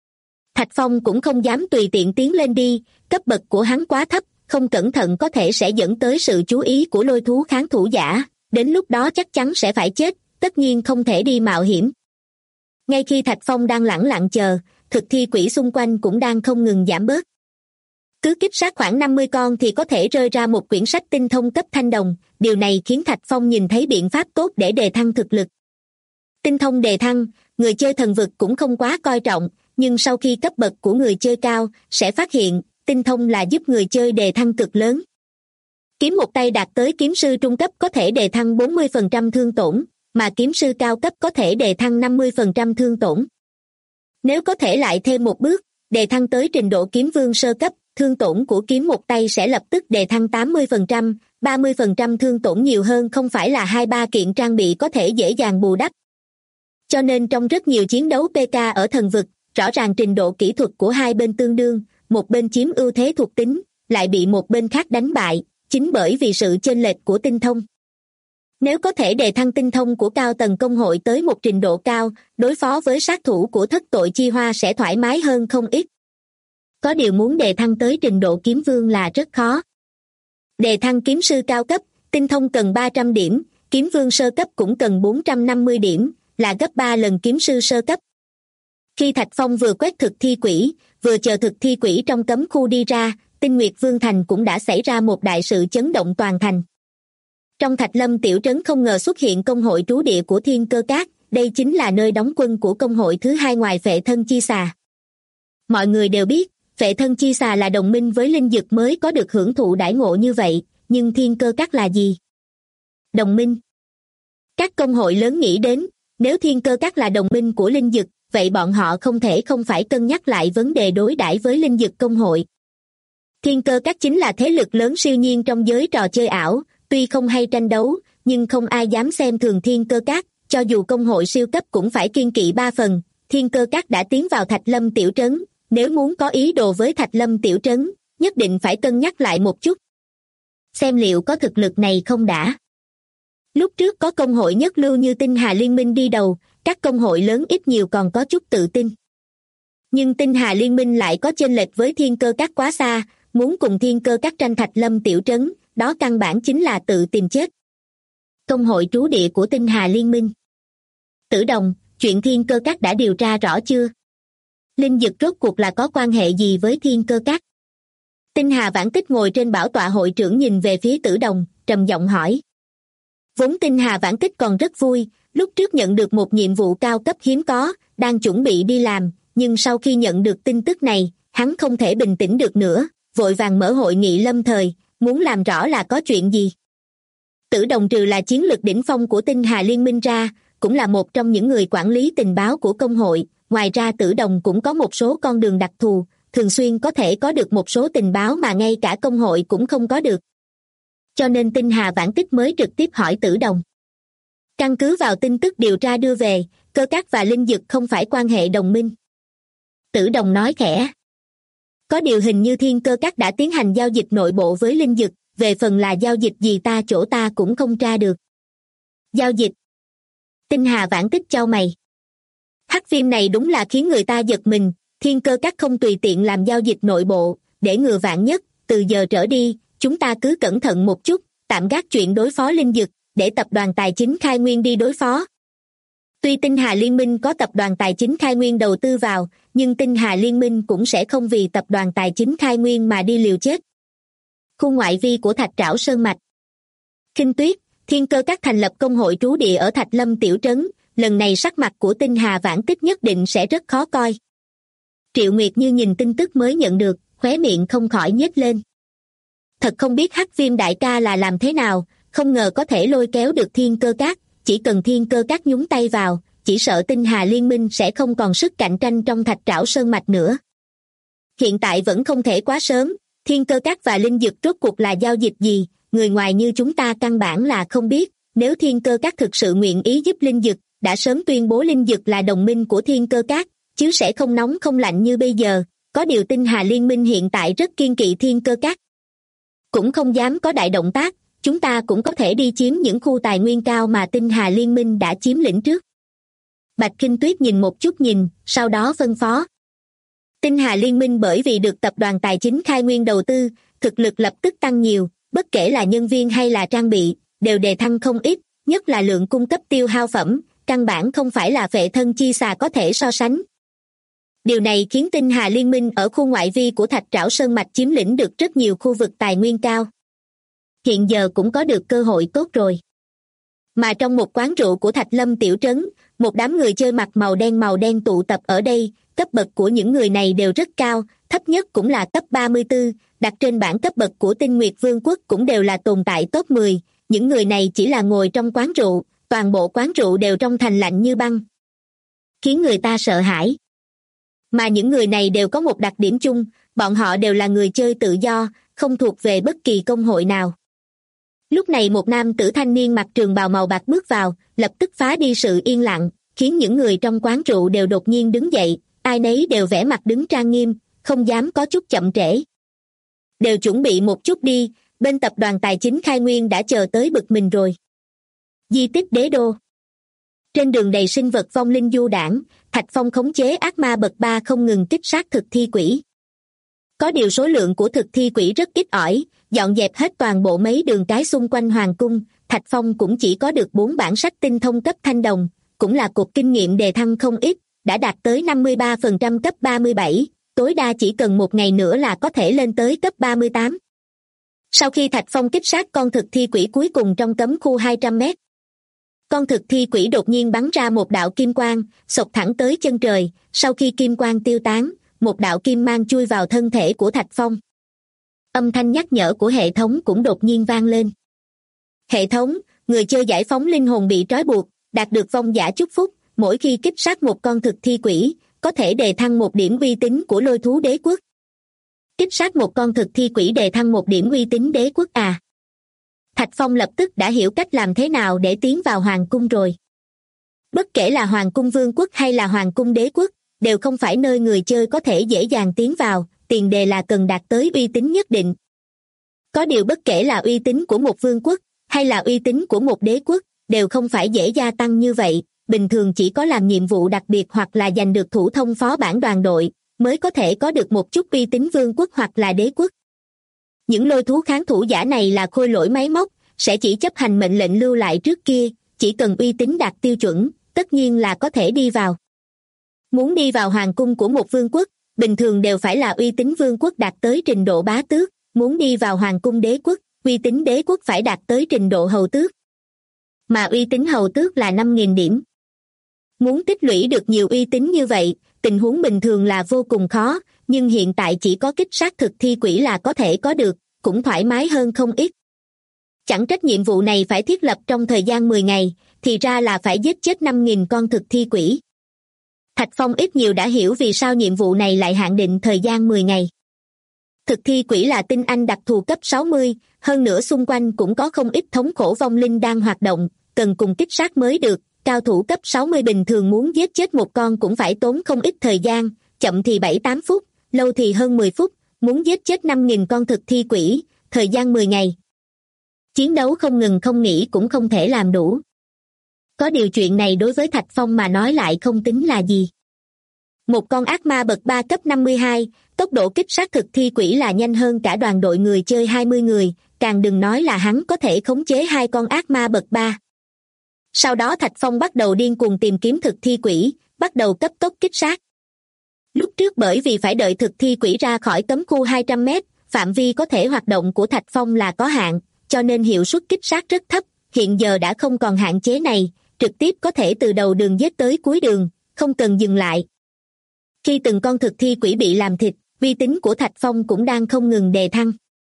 Thạch Phong cũng không dám tùy tiện tiến lên đi, cấp bậc của hắn quá thấp, không cẩn thận có thể sẽ dẫn tới sự chú ý của lôi thú kháng thủ giả, đến lúc đó chắc chắn sẽ phải chết, tất nhiên không thể đi mạo hiểm. Ngay khi Thạch Phong đang lẳng lặng chờ, thực thi quỷ xung quanh cũng đang không ngừng giảm bớt. Cứ kích sát khoảng 50 con thì có thể rơi ra một quyển sách tinh thông cấp thanh đồng, điều này khiến Thạch Phong nhìn thấy biện pháp tốt để đề thăng thực lực. Tinh thông đề thăng, người chơi thần vực cũng không quá coi trọng, nhưng sau khi cấp bậc của người chơi cao, sẽ phát hiện, tinh thông là giúp người chơi đề thăng cực lớn. Kiếm một tay đạt tới kiếm sư trung cấp có thể đề thăng 40% thương tổn, mà kiếm sư cao cấp có thể đề thăng 50% thương tổn. Nếu có thể lại thêm một bước, đề thăng tới trình độ kiếm vương sơ cấp, thương tổn của kiếm một tay sẽ lập tức đề thăng 80%, 30% thương tổn nhiều hơn không phải là 2-3 kiện trang bị có thể dễ dàng bù đắp. Cho nên trong rất nhiều chiến đấu PK ở thần vực, rõ ràng trình độ kỹ thuật của hai bên tương đương, một bên chiếm ưu thế thuộc tính, lại bị một bên khác đánh bại, chính bởi vì sự chênh lệch của tinh thông. Nếu có thể đề thăng tinh thông của cao tầng công hội tới một trình độ cao, đối phó với sát thủ của thất tội chi hoa sẽ thoải mái hơn không ít. Có điều muốn đề thăng tới trình độ kiếm vương là rất khó. Đề thăng kiếm sư cao cấp, tinh thông cần 300 điểm, kiếm vương sơ cấp cũng cần 450 điểm, là gấp 3 lần kiếm sư sơ cấp. Khi Thạch Phong vừa quét thực thi quỷ, vừa chờ thực thi quỷ trong cấm khu đi ra, Tinh Nguyệt Vương Thành cũng đã xảy ra một đại sự chấn động toàn thành. Trong Thạch Lâm tiểu trấn không ngờ xuất hiện công hội trú địa của Thiên Cơ Các, đây chính là nơi đóng quân của công hội thứ hai ngoài Phệ Thân Chi Xà. Mọi người đều biết, Phệ Thân Chi Xà là đồng minh với linh dực mới có được hưởng thụ đãi ngộ như vậy, nhưng Thiên Cơ Các là gì? Đồng minh. Các công hội lớn nghĩ đến, nếu Thiên Cơ Các là đồng minh của linh dực, vậy bọn họ không thể không phải cân nhắc lại vấn đề đối đãi với linh dực công hội. Thiên Cơ Các chính là thế lực lớn siêu nhiên trong giới trò chơi ảo, tuy không hay tranh đấu, nhưng không ai dám xem thường Thiên Cơ Các, cho dù công hội siêu cấp cũng phải kiêng kỵ 3 phần. Thiên Cơ Các đã tiến vào Thạch Lâm tiểu trấn, nếu muốn có ý đồ với Thạch Lâm tiểu trấn, nhất định phải cân nhắc lại một chút. Xem liệu có thực lực này không đã. Lúc trước có công hội nhất lưu như Tinh Hà Liên Minh đi đầu, các công hội lớn ít nhiều còn có chút tự tin. Nhưng Tinh Hà Liên Minh lại có chênh lệch với Thiên Cơ Các quá xa, muốn cùng Thiên Cơ Các tranh Thạch Lâm tiểu trấn, đó căn bản chính là tự tìm chết. Công hội trú địa của Tinh Hà Liên Minh. Tử Đồng, chuyện Thiên Cơ Các đã điều tra rõ chưa? Linh dực rốt cuộc là có quan hệ gì với Thiên Cơ Các? Tinh Hà Vãn Tích ngồi trên bảo tọa hội trưởng nhìn về phía Tử Đồng, trầm giọng hỏi. Vốn Tinh Hà Vãn Tích còn rất vui, lúc trước nhận được một nhiệm vụ cao cấp hiếm có, đang chuẩn bị đi làm, nhưng sau khi nhận được tin tức này, hắn không thể bình tĩnh được nữa, vội vàng mở hội nghị lâm thời, muốn làm rõ là có chuyện gì. Tử Đồng trừ là chiến lược đỉnh phong của Tinh Hà Liên Minh ra, cũng là một trong những người quản lý tình báo của công hội, ngoài ra Tử Đồng cũng có một số con đường đặc thù, thường xuyên có thể có được một số tình báo mà ngay cả công hội cũng không có được. Cho nên Tinh Hà Vãn Tích mới trực tiếp hỏi Tử Đồng. Căn cứ vào tin tức điều tra đưa về, Cơ Các và linh dực không phải quan hệ đồng minh. Tử Đồng nói khẽ. Có điều hình như Thiên Cơ Các đã tiến hành giao dịch nội bộ với linh dực, về phần là giao dịch gì chỗ ta cũng không tra được. Giao dịch? Tinh Hà Vãn Tích chau mày. Hắc viêm này đúng là khiến người ta giật mình, Thiên Cơ Các không tùy tiện làm giao dịch nội bộ, để ngừa vạn nhất, từ giờ trở đi, chúng ta cứ cẩn thận một chút, tạm gác chuyện đối phó linh dực, để tập đoàn tài chính Khai Nguyên đi đối phó. Tuy Tinh Hà Liên minh có tập đoàn tài chính Khai Nguyên đầu tư vào, nhưng Tinh Hà Liên minh cũng sẽ không vì tập đoàn tài chính Khai Nguyên mà đi liều chết. Khu ngoại vi của Thạch Trảo Sơn Mạch. Khinh Tuyết, Thiên Cơ Các thành lập công hội trú địa ở Thạch Lâm tiểu trấn, lần này sắc mặt của Tinh Hà Vãn Tích nhất định sẽ rất khó coi. Triệu Nguyệt Như nhìn tin tức mới nhận được, khóe miệng không khỏi nhếch lên. Thật không biết Hắc Viêm đại ca là làm thế nào, không ngờ có thể lôi kéo được Thiên Cơ Các, chỉ cần Thiên Cơ Các nhúng tay vào, chỉ sợ Tinh Hà Liên minh sẽ không còn sức cạnh tranh trong Thạch Trảo Sơn Mạch nữa. Hiện tại vẫn không thể quá sớm, Thiên Cơ Các và linh dực rốt cuộc là giao dịch gì, người ngoài như chúng ta căn bản là không biết, nếu Thiên Cơ Các thực sự nguyện ý giúp linh dực, đã sớm tuyên bố linh dực là đồng minh của Thiên Cơ Các, chứ sẽ không nóng không lạnh như bây giờ, có điều Tinh Hà Liên minh hiện tại rất kiên kỵ Thiên Cơ Các. Cũng không dám có đại động tác, chúng ta cũng có thể đi chiếm những khu tài nguyên cao mà Tinh Hà Liên minh đã chiếm lĩnh trước. Bạch Khinh Tuyết nhìn một chút nhìn, sau đó phân phó. Tinh Hà Liên minh bởi vì được tập đoàn tài chính Khai Nguyên đầu tư, thực lực lập tức tăng nhiều, bất kể là nhân viên hay là trang bị, đều đề thăng không ít, nhất là lượng cung cấp tiêu hao phẩm, căn bản không phải là Phệ Thân Chi Xà có thể so sánh. Điều này khiến Tinh Hà Liên minh ở khu ngoại vi của Thạch Trảo Sơn Mạch chiếm lĩnh được rất nhiều khu vực tài nguyên cao. Hiện giờ cũng có được cơ hội tốt rồi. Mà trong một quán rượu của Thạch Lâm tiểu trấn, một đám người chơi mặc màu đen tụ tập ở đây, cấp bậc của những người này đều rất cao, thấp nhất cũng là cấp 34, đặt trên bảng cấp bậc của Tinh Nguyệt Vương quốc cũng đều là tồn tại top 10, những người này chỉ là ngồi trong quán rượu, toàn bộ quán rượu đều trong thành lạnh như băng, khiến người ta sợ hãi. Mà những người này đều có một đặc điểm chung, bọn họ đều là người chơi tự do, không thuộc về bất kỳ công hội nào. Lúc này một nam tử thanh niên mặc trường bào màu bạc bước vào, lập tức phá đi sự yên lặng, khiến những người trong quán rượu đều đột nhiên đứng dậy, ai nấy đều vẻ mặt đứng trang nghiêm, không dám có chút chậm trễ. Đều chuẩn bị một chút đi, bên tập đoàn tài chính Khai Nguyên đã chờ tới bực mình rồi. Di tích đế đô. Trên đường đầy sinh vật vong linh du đảng, Thạch Phong khống chế ác ma bậc 3 không ngừng kích sát thực thi quỷ. Có điều số lượng của thực thi quỷ rất ít ỏi, dọn dẹp hết toàn bộ mấy đường cái xung quanh hoàng cung, Thạch Phong cũng chỉ có được 4 bản sách tinh thông cấp thanh đồng, cũng là cột kinh nghiệm đề thăng không ít, đã đạt tới 53% cấp 37, tối đa chỉ cần một ngày nữa là có thể lên tới cấp 38. Sau khi Thạch Phong kích sát con thực thi quỷ cuối cùng trong cấm khu 200 mét, con thực thi quỷ đột nhiên bắn ra một đạo kim quang, xộc thẳng tới chân trời, sau khi kim quang tiêu tán, một đạo kim mang chui vào thân thể của Thạch Phong. Âm thanh nhắc nhở của hệ thống cũng đột nhiên vang lên. Hệ thống, người chơi giải phóng linh hồn bị trói buộc, đạt được vong giả chúc phúc, mỗi khi kích sát một con thực thi quỷ, có thể đề thăng 1 điểm uy tín của Lôi Thú Đế Quốc. Kích sát một con thực thi quỷ đề thăng 1 điểm uy tín đế quốc à? Thạch Phong lập tức đã hiểu cách làm thế nào để tiến vào hoàng cung rồi. Bất kể là hoàng cung vương quốc hay là hoàng cung đế quốc, đều không phải nơi người chơi có thể dễ dàng tiến vào, tiền đề là cần đạt tới uy tín nhất định. Có điều bất kể là uy tín của một vương quốc, hay là uy tín của một đế quốc, đều không phải dễ gia tăng như vậy, bình thường chỉ có làm nhiệm vụ đặc biệt hoặc là giành được thủ thông phó bản đoàn đội, mới có thể có được một chút uy tín vương quốc hoặc là đế quốc. Những lôi thú kháng thủ giả này là khôi lỗi máy móc, sẽ chỉ chấp hành mệnh lệnh lưu lại trước kia, chỉ cần uy tín đạt tiêu chuẩn, tất nhiên là có thể đi vào. Muốn đi vào hoàng cung của một vương quốc, bình thường đều phải là uy tín vương quốc đạt tới trình độ bá tước, muốn đi vào hoàng cung đế quốc, uy tín đế quốc phải đạt tới trình độ hầu tước. Mà uy tín hầu tước là 5.000 điểm. Muốn tích lũy được nhiều uy tín như vậy, tình huống bình thường là vô cùng khó, nhưng hiện tại chỉ có kích sát thực thi quỷ là có thể có được, cũng thoải mái hơn không ít. Chẳng trách nhiệm vụ này phải thiết lập trong thời gian 10 ngày, thì ra là phải giết chết 5.000 con thực thi quỷ. Thạch Phong ít nhiều đã hiểu vì sao nhiệm vụ này lại hạn định thời gian 10 ngày. Thực thi quỷ là tinh anh đặc thù cấp 60, hơn nữa xung quanh cũng có không ít thống khổ vong linh đang hoạt động, cần cùng kích sát mới được, cao thủ cấp 60 bình thường muốn giết chết một con cũng phải tốn không ít thời gian, chậm thì 7-8 phút, lâu thì hơn 10 phút, muốn giết chết 5.000 con thực thi quỷ, thời gian 10 ngày. Chiến đấu không ngừng không nghỉ cũng không thể làm đủ. Có điều chuyện này đối với Thạch Phong mà nói lại không tính là gì. Một con ác ma bậc 3 cấp 52, tốc độ kích sát thực thi quỷ là nhanh hơn cả đoàn đội người chơi 20 người, càng đừng nói là hắn có thể khống chế 2 con ác ma bậc 3. Sau đó Thạch Phong bắt đầu điên cuồng tìm kiếm thực thi quỷ, bắt đầu cấp tốc kích sát. Lúc trước bởi vì phải đợi thực thi quỷ ra khỏi cấm khu 200 mét, phạm vi có thể hoạt động của Thạch Phong là có hạn, cho nên hiệu suất kích sát rất thấp, hiện giờ đã không còn hạn chế này, trực tiếp có thể từ đầu đường giết tới cuối đường, không cần dừng lại. Khi từng con thực thi quỷ bị làm thịt, uy tín của Thạch Phong cũng đang không ngừng đề thăng.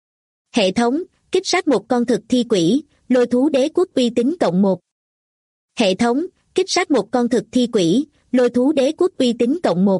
Hệ thống, kích sát một con thực thi quỷ, lôi thú đế quốc uy tín cộng 1. Hệ thống, kích sát một con thực thi quỷ, lôi thú đế quốc uy tín cộng 1.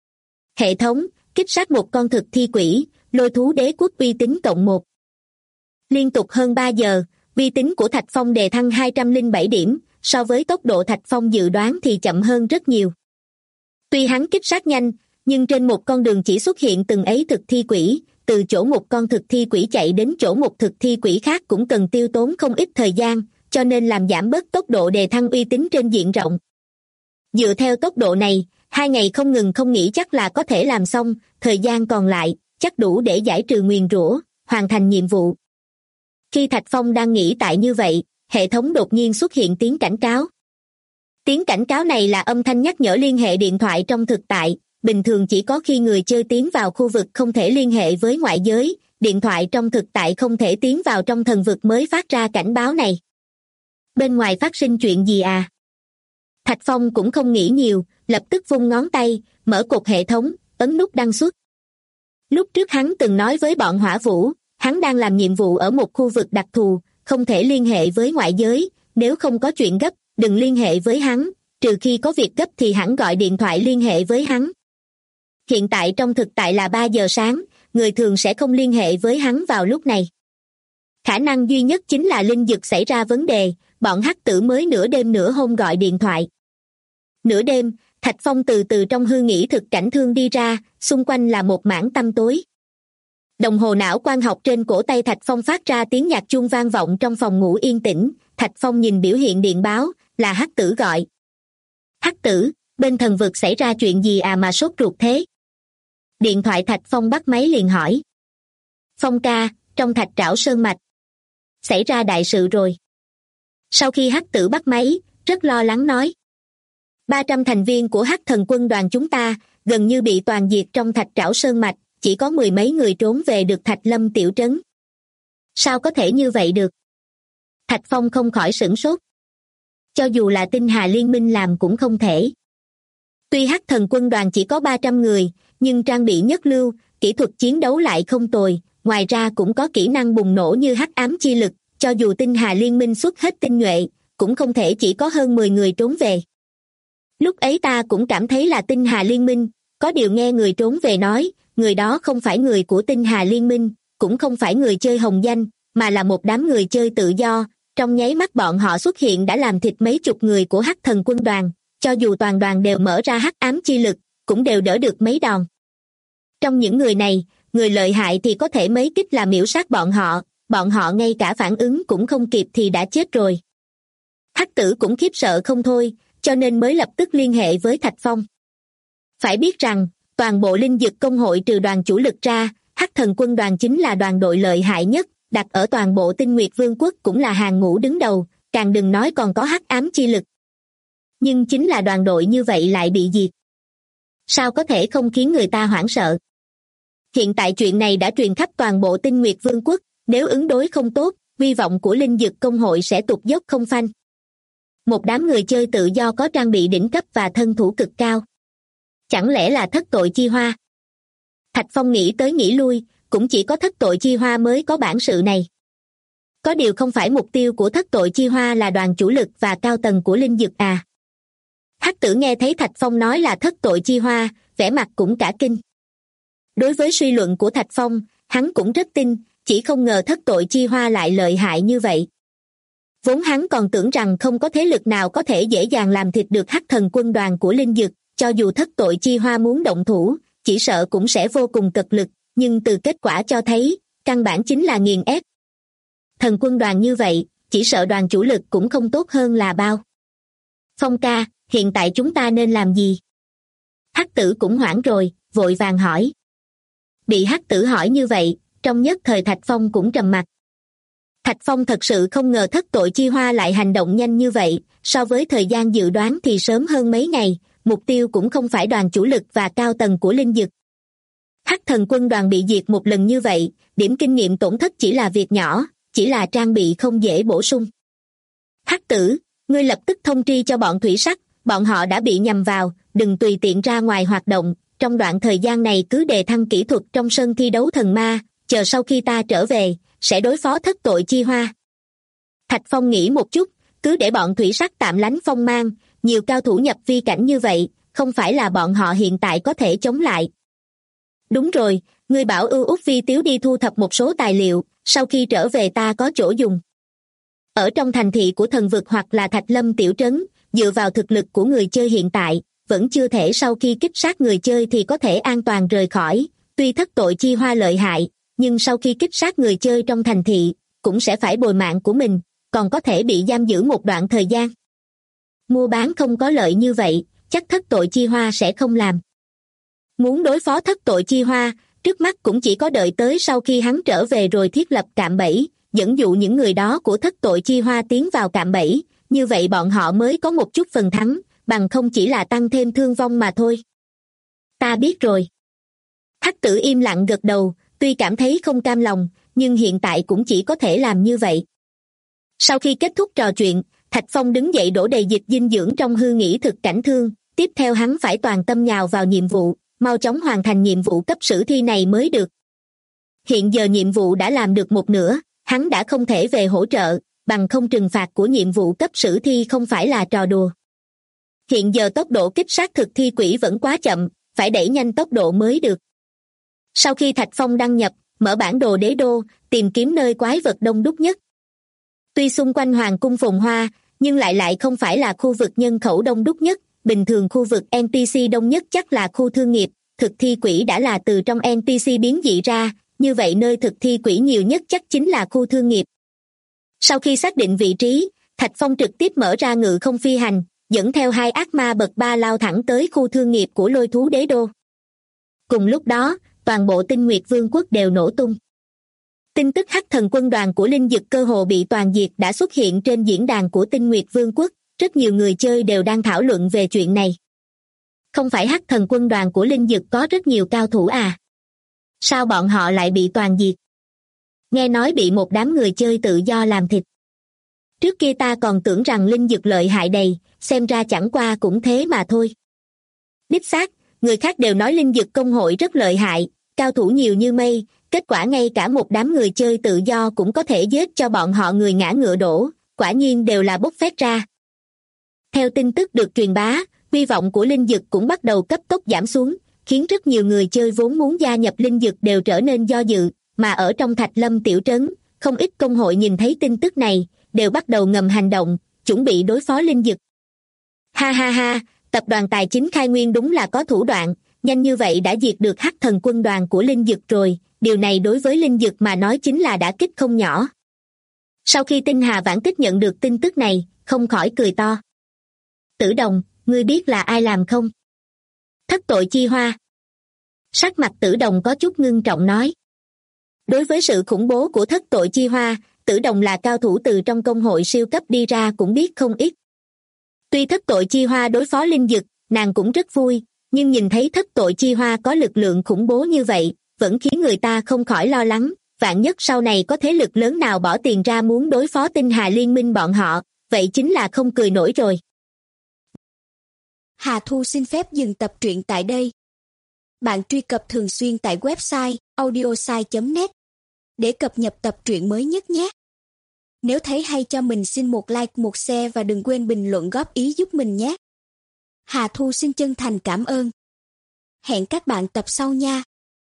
Hệ thống, kích sát một con thực thi quỷ, lôi thú đế quốc uy tín cộng 1. Liên tục hơn 3 giờ, uy tín của Thạch Phong đề thăng 207 điểm, so với tốc độ Thạch Phong dự đoán thì chậm hơn rất nhiều. Tuy hắn kích sát nhanh, nhưng trên một con đường chỉ xuất hiện từng ấy thực thi quỷ, từ chỗ một con thực thi quỷ chạy đến chỗ một thực thi quỷ khác cũng cần tiêu tốn không ít thời gian, cho nên làm giảm bớt tốc độ đề thăng uy tín trên diện rộng. Dựa theo tốc độ này, 2 ngày không ngừng không nghỉ chắc là có thể làm xong, thời gian còn lại, chắc đủ để giải trừ nguyền rủa, hoàn thành nhiệm vụ. Khi Thạch Phong đang nghĩ tại như vậy, hệ thống đột nhiên xuất hiện tiếng cảnh cáo. Tiếng cảnh cáo này là âm thanh nhắc nhở liên hệ điện thoại trong thực tại, bình thường chỉ có khi người chơi tiến vào khu vực không thể liên hệ với ngoại giới, điện thoại trong thực tại không thể tiến vào trong thần vực mới phát ra cảnh báo này. Bên ngoài phát sinh chuyện gì à? Thạch Phong cũng không nghĩ nhiều, lập tức vung ngón tay, mở cột hệ thống, ấn nút đăng xuất. Lúc trước hắn từng nói với bọn Hỏa Vũ, hắn đang làm nhiệm vụ ở một khu vực đặc thù, không thể liên hệ với ngoại giới, nếu không có chuyện gấp, đừng liên hệ với hắn, trừ khi có việc gấp thì hẳn gọi điện thoại liên hệ với hắn. Hiện tại trong thực tại là 3 giờ sáng, người thường sẽ không liên hệ với hắn vào lúc này. Khả năng duy nhất chính là linh dực xảy ra vấn đề, bọn hắc tử mới nửa đêm nửa hôm gọi điện thoại. Nửa đêm, Thạch Phong từ từ trong hư nghĩ thực cảnh thương đi ra, xung quanh là một mảng tăm tối. Đồng hồ não quang học trên cổ tay Thạch Phong phát ra tiếng nhạc chuông vang vọng trong phòng ngủ yên tĩnh, Thạch Phong nhìn biểu hiện điện báo, là hắc tử gọi. Hắc tử, bên thần vực xảy ra chuyện gì à mà sốt ruột thế? Điện thoại Thạch Phong bắt máy liền hỏi. Phong ca, trong Thạch Trảo Sơn Mạch. Xảy ra đại sự rồi. Sau khi hắc tử bắt máy, rất lo lắng nói. 300 thành viên của hắc thần quân đoàn chúng ta, gần như bị toàn diệt trong Thạch Trảo Sơn Mạch, chỉ có 10 mấy người trốn về được Thạch Lâm tiểu trấn. Sao có thể như vậy được? Thạch Phong không khỏi sửng sốt. Cho dù là Tinh Hà Liên minh làm cũng không thể. Tuy hắc thần quân đoàn chỉ có 300 người, nhưng trang bị nhất lưu, kỹ thuật chiến đấu lại không tồi, ngoài ra cũng có kỹ năng bùng nổ như hắc ám chi lực, cho dù Tinh Hà Liên minh xuất hết tinh nhuệ, cũng không thể chỉ có hơn 10 người trốn về. Lúc ấy ta cũng cảm thấy là Tinh Hà Liên minh, có điều nghe người trốn về nói, người đó không phải người của Tinh Hà Liên minh, cũng không phải người chơi hồng danh, mà là một đám người chơi tự do, trong nháy mắt bọn họ xuất hiện đã làm thịt mấy chục người của hắc thần quân đoàn, cho dù toàn đoàn đều mở ra hắc ám chi lực, cũng đều đỡ được mấy đòn. Trong những người này, người lợi hại thì có thể mấy kích là miểu sát bọn họ ngay cả phản ứng cũng không kịp thì đã chết rồi. Hắc tử cũng khiếp sợ không thôi, cho nên mới lập tức liên hệ với Thạch Phong. Phải biết rằng, toàn bộ linh dực công hội trừ đoàn chủ lực ra, hắc thần quân đoàn chính là đoàn đội lợi hại nhất, đặt ở toàn bộ Tinh Nguyệt Vương quốc cũng là hàng ngũ đứng đầu, càng đừng nói còn có hắc ám chi lực. Nhưng chính là đoàn đội như vậy lại bị diệt. Sao có thể không khiến người ta hoảng sợ? Hiện tại chuyện này đã truyền khắp toàn bộ Tinh Nguyệt Vương quốc, nếu ứng đối không tốt, hy vọng của linh dực công hội sẽ tụt dốc không phanh. Một đám người chơi tự do có trang bị đỉnh cấp và thân thủ cực cao. Chẳng lẽ là thất tội chi hoa? Thạch Phong nghĩ tới nghĩ lui, cũng chỉ có thất tội chi hoa mới có bản sự này. Có điều không phải mục tiêu của thất tội chi hoa là đoàn chủ lực và cao tầng của linh dực à? Hắc tử nghe thấy Thạch Phong nói là thất tội chi hoa, vẻ mặt cũng cả kinh. Đối với suy luận của Thạch Phong, hắn cũng rất tin, chỉ không ngờ thất tội chi hoa lại lợi hại như vậy. Vốn hắn còn tưởng rằng không có thế lực nào có thể dễ dàng làm thịt được hắc thần quân đoàn của linh dực, cho dù thất tội chi hoa muốn động thủ, chỉ sợ cũng sẽ vô cùng cật lực, nhưng từ kết quả cho thấy, căn bản chính là nghiền ép. Thần quân đoàn như vậy, chỉ sợ đoàn chủ lực cũng không tốt hơn là bao. Phong ca, hiện tại chúng ta nên làm gì? Hắc tử cũng hoảng rồi, vội vàng hỏi. Bị Hắc tử hỏi như vậy, trong nhất thời Thạch Phong cũng trầm mặc. Thạch Phong thật sự không ngờ Thất Tội Chi Hoa lại hành động nhanh như vậy, so với thời gian dự đoán thì sớm hơn mấy ngày, mục tiêu cũng không phải đoàn chủ lực và cao tầng của linh dực. Hắc thần quân đoàn bị diệt một lần như vậy, điểm kinh nghiệm tổn thất chỉ là việc nhỏ, chỉ là trang bị không dễ bổ sung. Hắc tử, ngươi lập tức thông tri cho bọn thủy sắc, bọn họ đã bị nhầm vào, đừng tùy tiện ra ngoài hoạt động, trong đoạn thời gian này cứ đề thăng kỹ thuật trong sân thi đấu thần ma, chờ sau khi ta trở về, sẽ đối phó Thất Tội Chi Hoa. Thạch Phong nghĩ một chút, cứ để bọn thủy sắc tạm lánh phong mang, nhiều cao thủ nhập vi cảnh như vậy, không phải là bọn họ hiện tại có thể chống lại. Đúng rồi, ngươi bảo Ưu Úc Vi Tiếu đi thu thập một số tài liệu, sau khi trở về ta có chỗ dùng. Ở trong thành thị của thần vực hoặc là Thạch Lâm tiểu trấn, dựa vào thực lực của người chơi hiện tại, vẫn chưa thể sau khi kích sát người chơi thì có thể an toàn rời khỏi, tuy Thất Tội Chi Hoa lợi hại, nhưng sau khi kích sát người chơi trong thành thị, cũng sẽ phải bồi mạng của mình, còn có thể bị giam giữ một đoạn thời gian. Mua bán không có lợi như vậy, chắc Thất Tội Chi Hoa sẽ không làm. Muốn đối phó Thất Tội Chi Hoa, trước mắt cũng chỉ có đợi tới sau khi hắn trở về rồi thiết lập cạm bẫy, dẫn dụ những người đó của Thất Tội Chi Hoa tiến vào cạm bẫy, như vậy bọn họ mới có một chút phần thắng, bằng không chỉ là tăng thêm thương vong mà thôi. Ta biết rồi. Hắc tử im lặng gật đầu, tuy cảm thấy không cam lòng, nhưng hiện tại cũng chỉ có thể làm như vậy. Sau khi kết thúc trò chuyện, Thạch Phong đứng dậy đổ đầy dịch dinh dưỡng trong hư nghĩ thực cảnh thương, tiếp theo hắn phải toàn tâm nhào vào nhiệm vụ, mau chóng hoàn thành nhiệm vụ cấp sử thi này mới được. Hiện giờ nhiệm vụ đã làm được một nửa, hắn đã không thể về hỗ trợ, bằng không trừng phạt của nhiệm vụ cấp sử thi không phải là trò đùa. Hiện giờ tốc độ kích sát thực thi quỷ vẫn quá chậm, phải đẩy nhanh tốc độ mới được. Sau khi Thạch Phong đăng nhập, mở bản đồ đế đô, tìm kiếm nơi quái vật đông đúc nhất. Tuy xung quanh hoàng cung phồn hoa, nhưng lại không phải là khu vực nhân khẩu đông đúc nhất, bình thường khu vực NPC đông nhất chắc là khu thương nghiệp, thực thi quỷ đã là từ trong NPC biến dị ra, như vậy nơi thực thi quỷ nhiều nhất chắc chính là khu thương nghiệp. Sau khi xác định vị trí, Thạch Phong trực tiếp mở ra ngự không phi hành, dẫn theo hai ác ma bậc 3 lao thẳng tới khu thương nghiệp của Lôi Thú Đế Đô. Cùng lúc đó, toàn bộ Tinh Nguyệt Vương quốc đều nổ tung. Tin tức Hắc thần quân đoàn của linh dực cơ hồ bị toàn diệt đã xuất hiện trên diễn đàn của Tinh Nguyệt Vương quốc, rất nhiều người chơi đều đang thảo luận về chuyện này. Không phải Hắc thần quân đoàn của linh dực có rất nhiều cao thủ à? Sao bọn họ lại bị toàn diệt? Nghe nói bị một đám người chơi tự do làm thịt. Trước kia ta còn tưởng rằng linh dực lợi hại đầy, xem ra chẳng qua cũng thế mà thôi. Đích xác, người khác đều nói linh dực công hội rất lợi hại, cao thủ nhiều như mây, kết quả ngay cả một đám người chơi tự do cũng có thể giết cho bọn họ người ngã ngựa đổ, quả nhiên đều là bốc phét ra. Theo tin tức được truyền bá, hy vọng của linh dực cũng bắt đầu cấp tốc giảm xuống, khiến rất nhiều người chơi vốn muốn gia nhập linh dực đều trở nên do dự, mà ở trong Thạch Lâm tiểu trấn, không ít công hội nhìn thấy tin tức này, đều bắt đầu ngầm hành động, chuẩn bị đối phó linh dực. Ha ha ha, tập đoàn tài chính Khai Nguyên đúng là có thủ đoạn, nhanh như vậy đã diệt được Hắc thần quân đoàn của linh dực rồi, điều này đối với linh dực mà nói chính là đả kích không nhỏ. Sau khi Tinh Hà Vãn Tích nhận được tin tức này, không khỏi cười to. Tử Đồng, ngươi biết là ai làm không? Thất Tội Chi Hoa. Sắc mặt Tử Đồng có chút ngưng trọng nói. Đối với sự khủng bố của Thất Tội Chi Hoa, Tử Đồng là cao thủ từ trong công hội siêu cấp đi ra cũng biết không ít. Tuy Thất Tội Chi Hoa đối phó linh dực, nàng cũng rất vui, nhưng nhìn thấy Thất Tội Chi Hoa có lực lượng khủng bố như vậy, vẫn khiến người ta không khỏi lo lắng, vạn nhất sau này có thế lực lớn nào bỏ tiền ra muốn đối phó Tinh Hà Liên minh bọn họ, vậy chính là không cười nổi rồi. Hà Thu xin phép dừng tập truyện tại đây. Bạn truy cập thường xuyên tại website audiosai.net để cập nhật tập truyện mới nhất nhé. Nếu thấy hay cho mình xin một like, một share và đừng quên bình luận góp ý giúp mình nhé. Hà Thu xin chân thành cảm ơn. Hẹn các bạn tập sau nha.